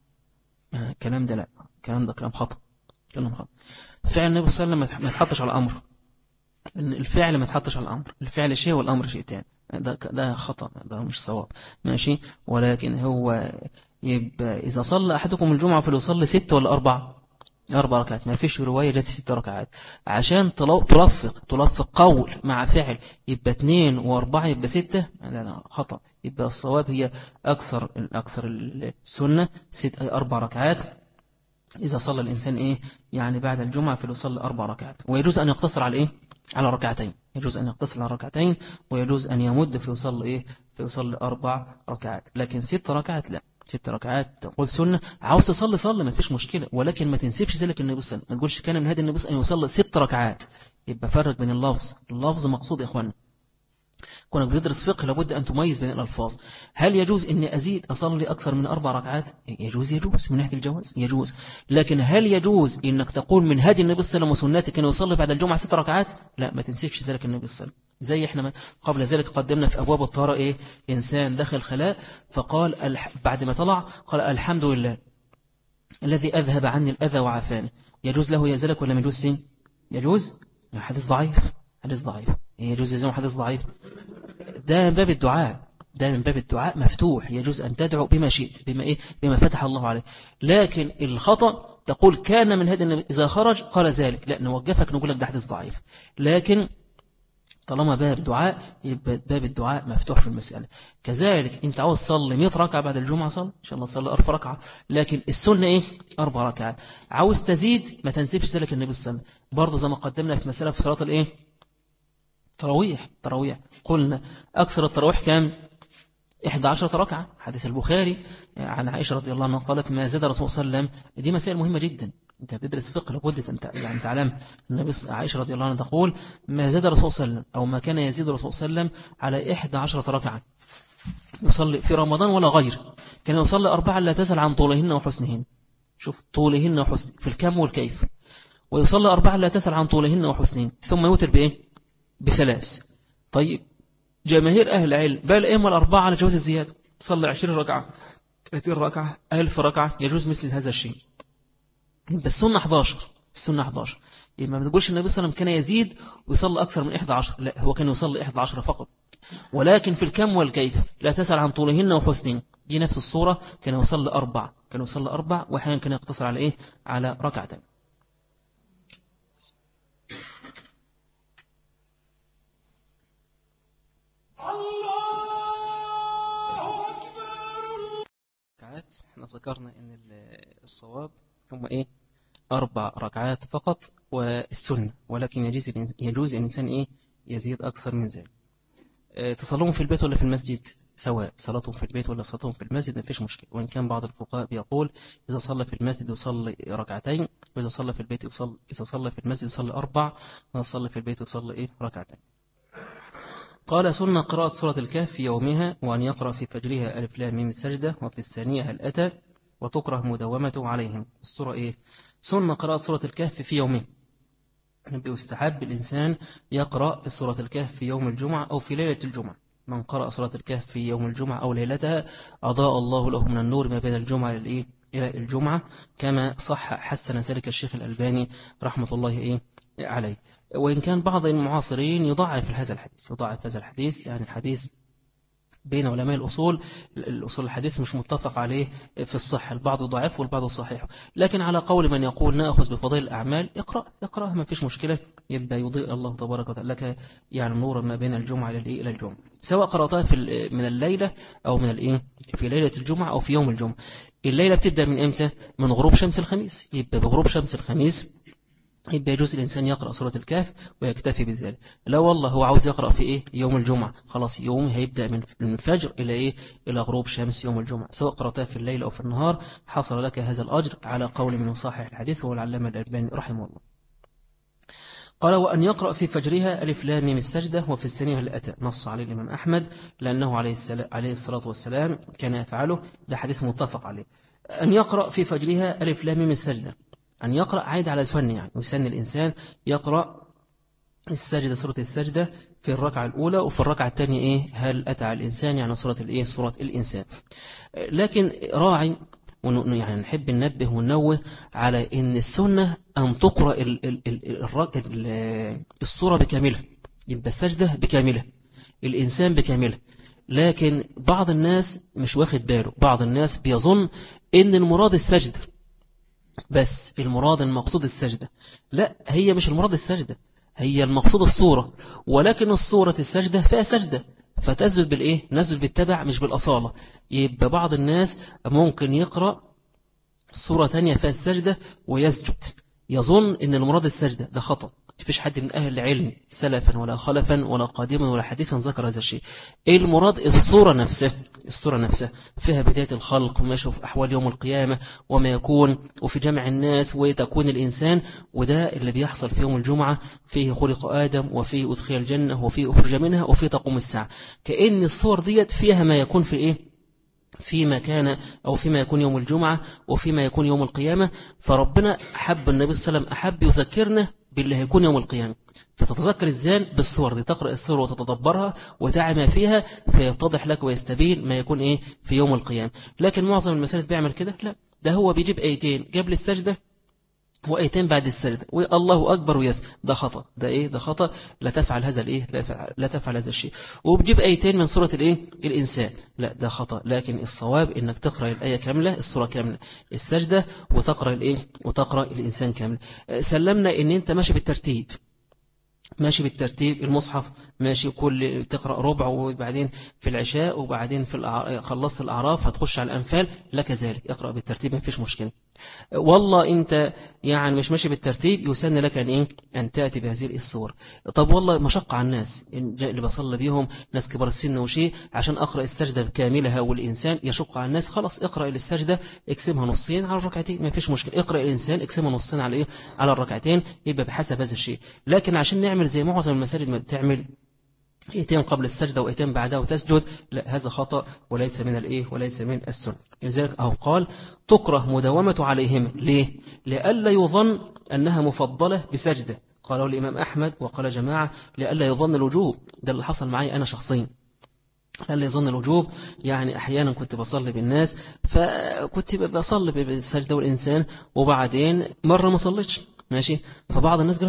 كلام ده لا، كلام ده كلام خطأ. كلام خطأ. فعل النبي صلى الله عليه وسلم ما يتحطش على أمر. الفعل ما يتحطش على الأمر، الفعل شيء والأمر شيء تاني. ده خطأ، ده مش صواب. ماشي، ولكن هو يبقى إذا صلى أحدكم الجمعة فليصلي 6 ولا 4؟ 4 ركعات. ما فيش رواية التي 6 ركعات عشان تلفق قول مع فعل يبقى 2 و4 يبقى 6. لا خطأ. يبقى الصواب هي أكثر السنة 4 ركعات. إذا صلى الإنسان إيه يعني بعد الجمعة فليصلي 4 ركعات. ويجوز أن يقتصر على إيه؟ على ركعتين. يجوز أن يقتصر على ركعتين، ويجوز أن يمد فيصلي إيه؟ فيصلي 4 ركعات. لكن 6 ركعات لا. 6 ركعات تقول سنة. عاوز تصلي صلي ما فيش مشكلة، ولكن ما تنسبش ذلك النبي صلى الله عليه وسلم. ما تقولش كان من هذا النبي أن يصلي 6 ركعات. يبقى فرق بين اللفظ مقصود يا إخوانا. كنا بندرس فقه لابد أن تميز بين الألفاظ. هل يجوز أني أزيد أصلي أكثر من 4 ركعات؟ يجوز من ناحية الجواز يجوز. لكن هل يجوز أنك تقول من هدي النبي صلى الله عليه وسلم وسنته كان يصلي بعد الجمعة 6 ركعات؟ لا، ما تنسبش ذلك النبي صلى الله عليه وسلم. زي احنا قبل ذلك قدمنا في أبواب الطهارة إيه؟ إنسان دخل خلاء فقال بعد ما طلع قال الحمد لله الذي أذهب عني الأذى وعافاني. يجوز له يزلك ولا يجوز سين؟ يجوز. حديث ضعيف. حديث ضعيف. يجوز يزلك حديث ضعيف. ده من باب الدعاء. ده من باب الدعاء مفتوح. يجوز أن تدعو بما شئت، بما فتح الله عليه. لكن الخطأ تقول كان من هذا النبي إذا خرج قال ذلك. لا، نوقفك نقول لك ده حديث ضعيف. لكن طالما باب دعاء يبقى باب الدعاء مفتوح في المسألة. كذلك انت عاوز تصلي 100 ركعة بعد الجمعة صلي ان شاء الله تصلي 4 ركعة. لكن السنة ايه؟ 4 ركعات. عاوز تزيد ما تنسبش ذلك النبي صلى الله عليه وسلم. برضه زي ما قدمنا في مسألة في صلاة الايه؟ تراويح. قلنا أكثر التراويح كام؟ 11 ركعة. حديث البخاري عن عائشة رضي الله عنها قالت ما زاد رسول صلى الله عليه وسلم. دي مسائل مهمة جدا. انت بتدرس فقه لابد انت يعني تعلم. النبي عائشة رضي الله عنها تقول ما زاد رسول صلى الله عليه وسلم أو ما كان يزيد رسول صلى الله عليه وسلم على 11 ركعة يصلي في رمضان ولا غير. كان يصلي 4 لا تسأل عن طولهن وحسنهن. شوف طولهن وحسن في الكم والكيف. ويصلي 4 لا تسأل عن طولهن وحسنهن ثم يوتر بإيه؟ ب3. طيب جماهير أهل العلم بل إما الأربعة على جواز الزيادة. تصلي 20 ركعة 30 ركعة 1000 ركعة يجوز مثل هذا الشيء. يبقى السنة 11. السنة 11. يبقى ما تقولش النبي صلى الله عليه وسلم كان يزيد ويصلي أكثر من 11. لا، هو كان يصلي 11 فقط. ولكن في الكم والكيف لا تسأل عن طولهن وحسنهن. دي نفس الصورة. كان يصلي 4. كان يصلي 4 وأحيانا كان يقتصر على إيه؟ على ركعتين. احنا ذكرنا ان الصواب هم ايه؟ 4 ركعات فقط والسنة. ولكن يجوز الانسان ايه؟ يزيد اكثر من ذلك. تصلون في البيت ولا في المسجد سواء. صلاتهم في البيت ولا صلاتهم في المسجد ما فيش مشكلة. وان كان بعض الفقهاء بيقول اذا صلى في المسجد يصلي 2 ركعتين، واذا صلى في البيت يصلي، اذا صلى في المسجد يصلي 4، واذا صلى في البيت يصلي ايه؟ 2 ركعتين. قال سنة قراءة سورة الكهف في يومها، وأن يقرأ في فجرها ألف لام ميم السجدة، وفي الثانية هل أتى، وتكره مداومته عليهم. السورة إيه؟ سنة قراءة سورة الكهف في يومها. بيستحب الإنسان يقرأ سورة الكهف في يوم الجمعة أو في ليلة الجمعة. من قرأ سورة الكهف في يوم الجمعة أو ليلتها أضاء الله له من النور ما بين الجمعة إلى الجمعة، كما صح حسن ذلك الشيخ الألباني رحمة الله عليه. وإن كان بعض المعاصرين يضعف هذا الحديث. يعني الحديث بين علماء الأصول الحديث مش متفق عليه في الصحة، البعض ضعيف والبعض صحيح، لكن على قول من يقول نأخذ بفضائل الأعمال اقرأ ما فيش مشكلة، يبقى يضيء الله تبارك وتعالى لك يعني نورا ما بين الجمعة إلى الجمعة، سواء قرأتها من الليلة أو في ليلة الجمعة أو في يوم الجمعة. الليلة بتبدأ من إمتى؟ من غروب شمس الخميس، يبقى بغروب شمس الخميس يبقى يجوز الإنسان يقرأ سورة الكهف ويكتفي بذلك. لا والله هو عاوز يقرأ في إيه؟ يوم الجمعة، خلاص يوم هيبدأ من الفجر إلى إيه؟ إلى غروب شمس يوم الجمعة، سواء قرأتها في الليل أو في النهار حصل لك هذا الأجر على قول من صحيح الحديث هو العلامة الألباني رحمه الله. قال وأن يقرأ في فجرها ألف لام ميم السجدة وفي الثانية هل أتى، نص عليه الإمام أحمد لأنه عليه الصلاة والسلام كان يفعله، ده حديث متفق عليه. أن يقرأ في فجرها ألف لام ميم السجدة، أن يقرأ عايد على سن، يعني يسن الإنسان يقرأ السجدة سورة السجدة في الركعة الأولى، وفي الركعة الثانية إيه هل أتى على الإنسان، يعني سورة الإنسان. لكن راعي يعني نحب ننبه وننوه على إن السنة أن تقرأ السورة بكاملها، يبقى السجدة بكاملها الإنسان بكاملها. لكن بعض الناس مش واخد باله، بعض الناس بيظن إن المراد السجدة بس، المقصود السجدة. لا، هي مش المراد السجدة، هي المقصود الصورة، ولكن الصورة السجدة فيها سجدة فتسجد بالإيه؟ نسجد بالتبع مش بالأصالة. يبقى بعض الناس ممكن يقرأ صورة تانية فيها السجدة ويسجد يظن إن المراد السجدة، ده خطأ. مفيش حد من أهل العلم سلفا ولا خلفا ولا قادما ولا حديثا ذكر هذا الشيء. المراد الصورة نفسها فيها بداية الخلق وما يشوف أحوال يوم القيامة وما يكون وفي جمع الناس وتكون الإنسان، وده اللي بيحصل في يوم الجمعة، فيه خلق آدم وفيه أدخل الجنة وفيه أخرج منها وفيه تقوم الساعة. كأن الصور ديت فيها ما يكون في إيه؟ فيما كان أو فيما يكون يوم الجمعة وفيما يكون يوم القيامة. فربنا حب النبي صلى الله عليه وسلم أحب يذكرنا باللي هيكون يوم القيامة، فتتذكر الزان بالصور دي، تقرأ الصور وتتدبرها وتعي ما فيها فيتضح لك ويستبين ما يكون إيه في يوم القيامة. لكن معظم المساجد بيعمل كده؟ لا، ده هو بيجيب آيتين قبل السجدة وآيتين بعد السجدة والله أكبر ويس، ده خطأ، ده خطأ، لا تفعل هذا لا تفعل هذا الشيء. وبجيب آيتين من سورة الإنسان، لا ده خطأ. لكن الصواب إنك تقرأ الآية كاملة، السورة كاملة، السجدة، وتقرأ الإنسان كاملة. سلمنا إن أنت ماشي بالترتيب، المصحف ماشي، كل تقرأ ربع وبعدين في العشاء وبعدين خلصت الأعراف هتخش على الأنفال، لك ذلك اقرأ بالترتيب ما فيش مشكلة. والله أنت يعني مش ماشي بالترتيب يسن لك أن تأتي بهذه الصور. طب والله مشقة على الناس اللي بصلي بيهم ناس كبار السن وشيء عشان أقرأ السجدة كاملها والإنسان يشق على الناس، خلاص اقرأ السجدة اقسمها نصين على الركعتين ما فيش مشكلة، اقرأ الإنسان اقسمها نصين على على الركعتين، يبقى بحسب هذا الشيء. لكن عشان نعمل زي معظم المساجد ما بتعمل ايتين قبل السجدة وايتين بعدها وتسجد، لا هذا خطأ وليس من السنة. لذلك قال تكره مداومة عليهما، ليه؟ لئلا يظن أنها مفضلة بسجدة، قاله الإمام أحمد وقال جماعة لئلا يظن الوجوب، ده اللي حصل معي أنا شخصيا، لئلا يظن الوجوب. يعني أحيانا كنت بصلي بالناس فكنت بصلي بالسجدة والإنسان وبعدين مرة ما صليتش ماشي، فبعض الناس قال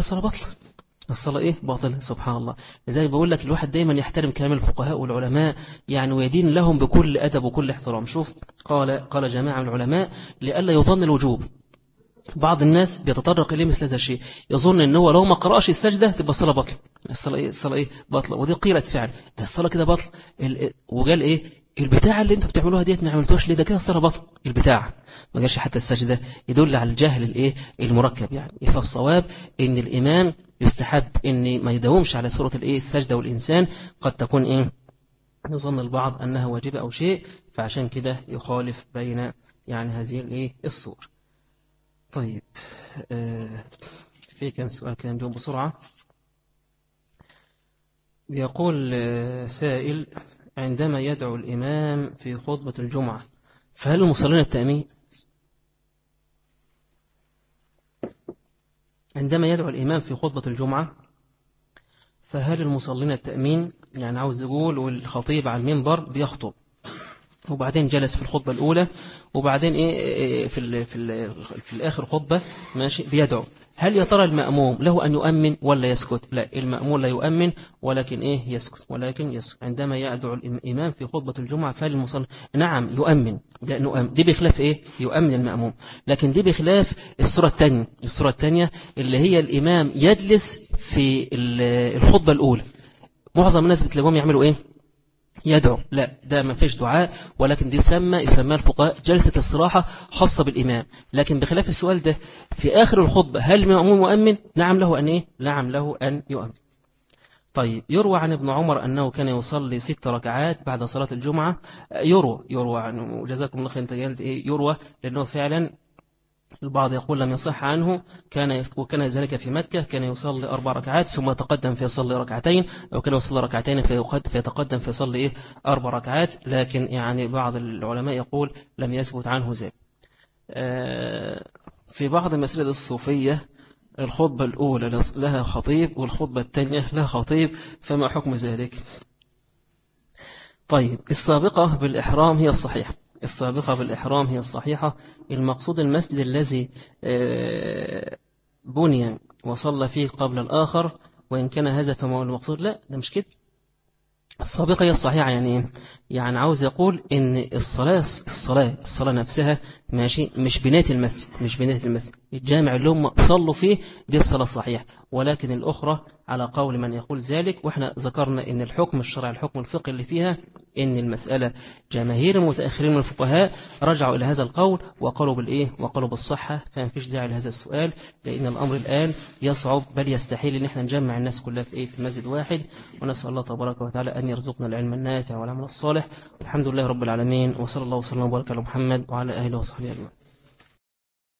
الصلاة باطل، سبحان الله. لذلك بقول لك الواحد دايما يحترم كلام الفقهاء والعلماء يعني ويدين لهم بكل أدب وكل احترام. شوف قال جماعة من العلماء لئلا يظن الوجوب. بعض الناس بيتطرق إليه مثل هذا الشيء، يظن إن هو لو ما قرأش السجدة تبقى الصلاة باطلة، الصلاة باطلة، ودي قيلت فعل ده الصلاة كده باطل. وقال البتاع اللي انتوا بتعملوها ديت ما عملتوش ليه، ده كده الصلاة باطل، البتاع ما قالش حتى السجدة، يدل على الجهل المركب يعني. فالصواب ان الإمام يستحب ان ما يداومش على سورة السجدة والإنسان، قد تكون يظن البعض أنها واجبة أو شيء، فعشان كده يخالف بين يعني هذه الصور. طيب في كم سؤال كان اليوم بسرعة. بيقول سائل عندما يدعو الإمام في خطبة الجمعة فهل المصلين التأمين؟ عندما يدعو الإمام في خطبة الجمعة فهل المصلين التأمين؟ يعني عاوز يقول والخطيب على المنبر بيخطب وبعدين جلس في الخطبة الأولى وبعدين في الآخر خطبة ماشي بيدعو، هل يا ترى المأموم له أن يؤمن ولا يسكت؟ لا، المأموم لا يؤمن ولكن يسكت، ولكن يسكت عندما يدعو الإمام في خطبة الجمعة فالمصلي نعم يؤمن، لأنه يؤمن. دي بخلاف يؤمن المأموم. لكن دي بخلاف الصورة الثانية اللي هي الإمام يجلس في الخطبة الأولى. معظم الناس بتلاقيهم يعملوا يدعو. لا، ده ما فيش دعاء، ولكن دي يسمى الفقهاء جلسة استراحة خاصة بالإمام. لكن بخلاف السؤال ده في آخر الخطبة هل المأموم مؤمن؟ نعم له أن نعم له أن يؤمن. طيب، يروى عن ابن عمر أنه كان يصلي 6 ركعات بعد صلاة الجمعة. يروى عنه، جزاكم الله خير. انت قلت يروى، لأنه فعلا البعض يقول لم يصح عنه. وكان ذلك في مكة، كان يصلي 4 ركعات ثم يتقدم فيصلي ركعتين، أو كان يصلي ركعتين فيتقدم فيصلي 4 ركعات. لكن يعني بعض العلماء يقول لم يثبت عنه ذلك. في بعض المساجد الصوفية الخطبة الأولى لها خطيب والخطبة الثانية لها خطيب، فما حكم ذلك؟ طيب، السابقة بالإحرام هي الصحيحة. المقصود المسجد الذي بني وصلى فيه قبل الآخر، وإن كان هذا فما هو المقصود. لا، ده مش كده. السابقة هي الصحيحة. يعني عاوز يقول إن الصلاة نفسها ماشي، مش بناية المسجد الجامع اللي هم صلوا فيه، دي الصلاة الصحيحة. ولكن الأخرى على قول من يقول ذلك. وإحنا ذكرنا إن الحكم الشرعي الحكم الفقهي اللي فيها إن المسألة جماهير المتأخرين من الفقهاء رجعوا إلى هذا القول وقالوا بالصحة. فما فيش داعي لهذا السؤال، لأن الأمر الآن يصعب بل يستحيل إن إحنا نجمع الناس كلها في مسجد واحد. ونسأل الله تبارك وتعالى أن يرزقنا العلم النافع والعمل الصالح. الحمد لله رب العالمين، وصلى الله وسلم وبارك على محمد وعلى آله وصحبه أجمعين.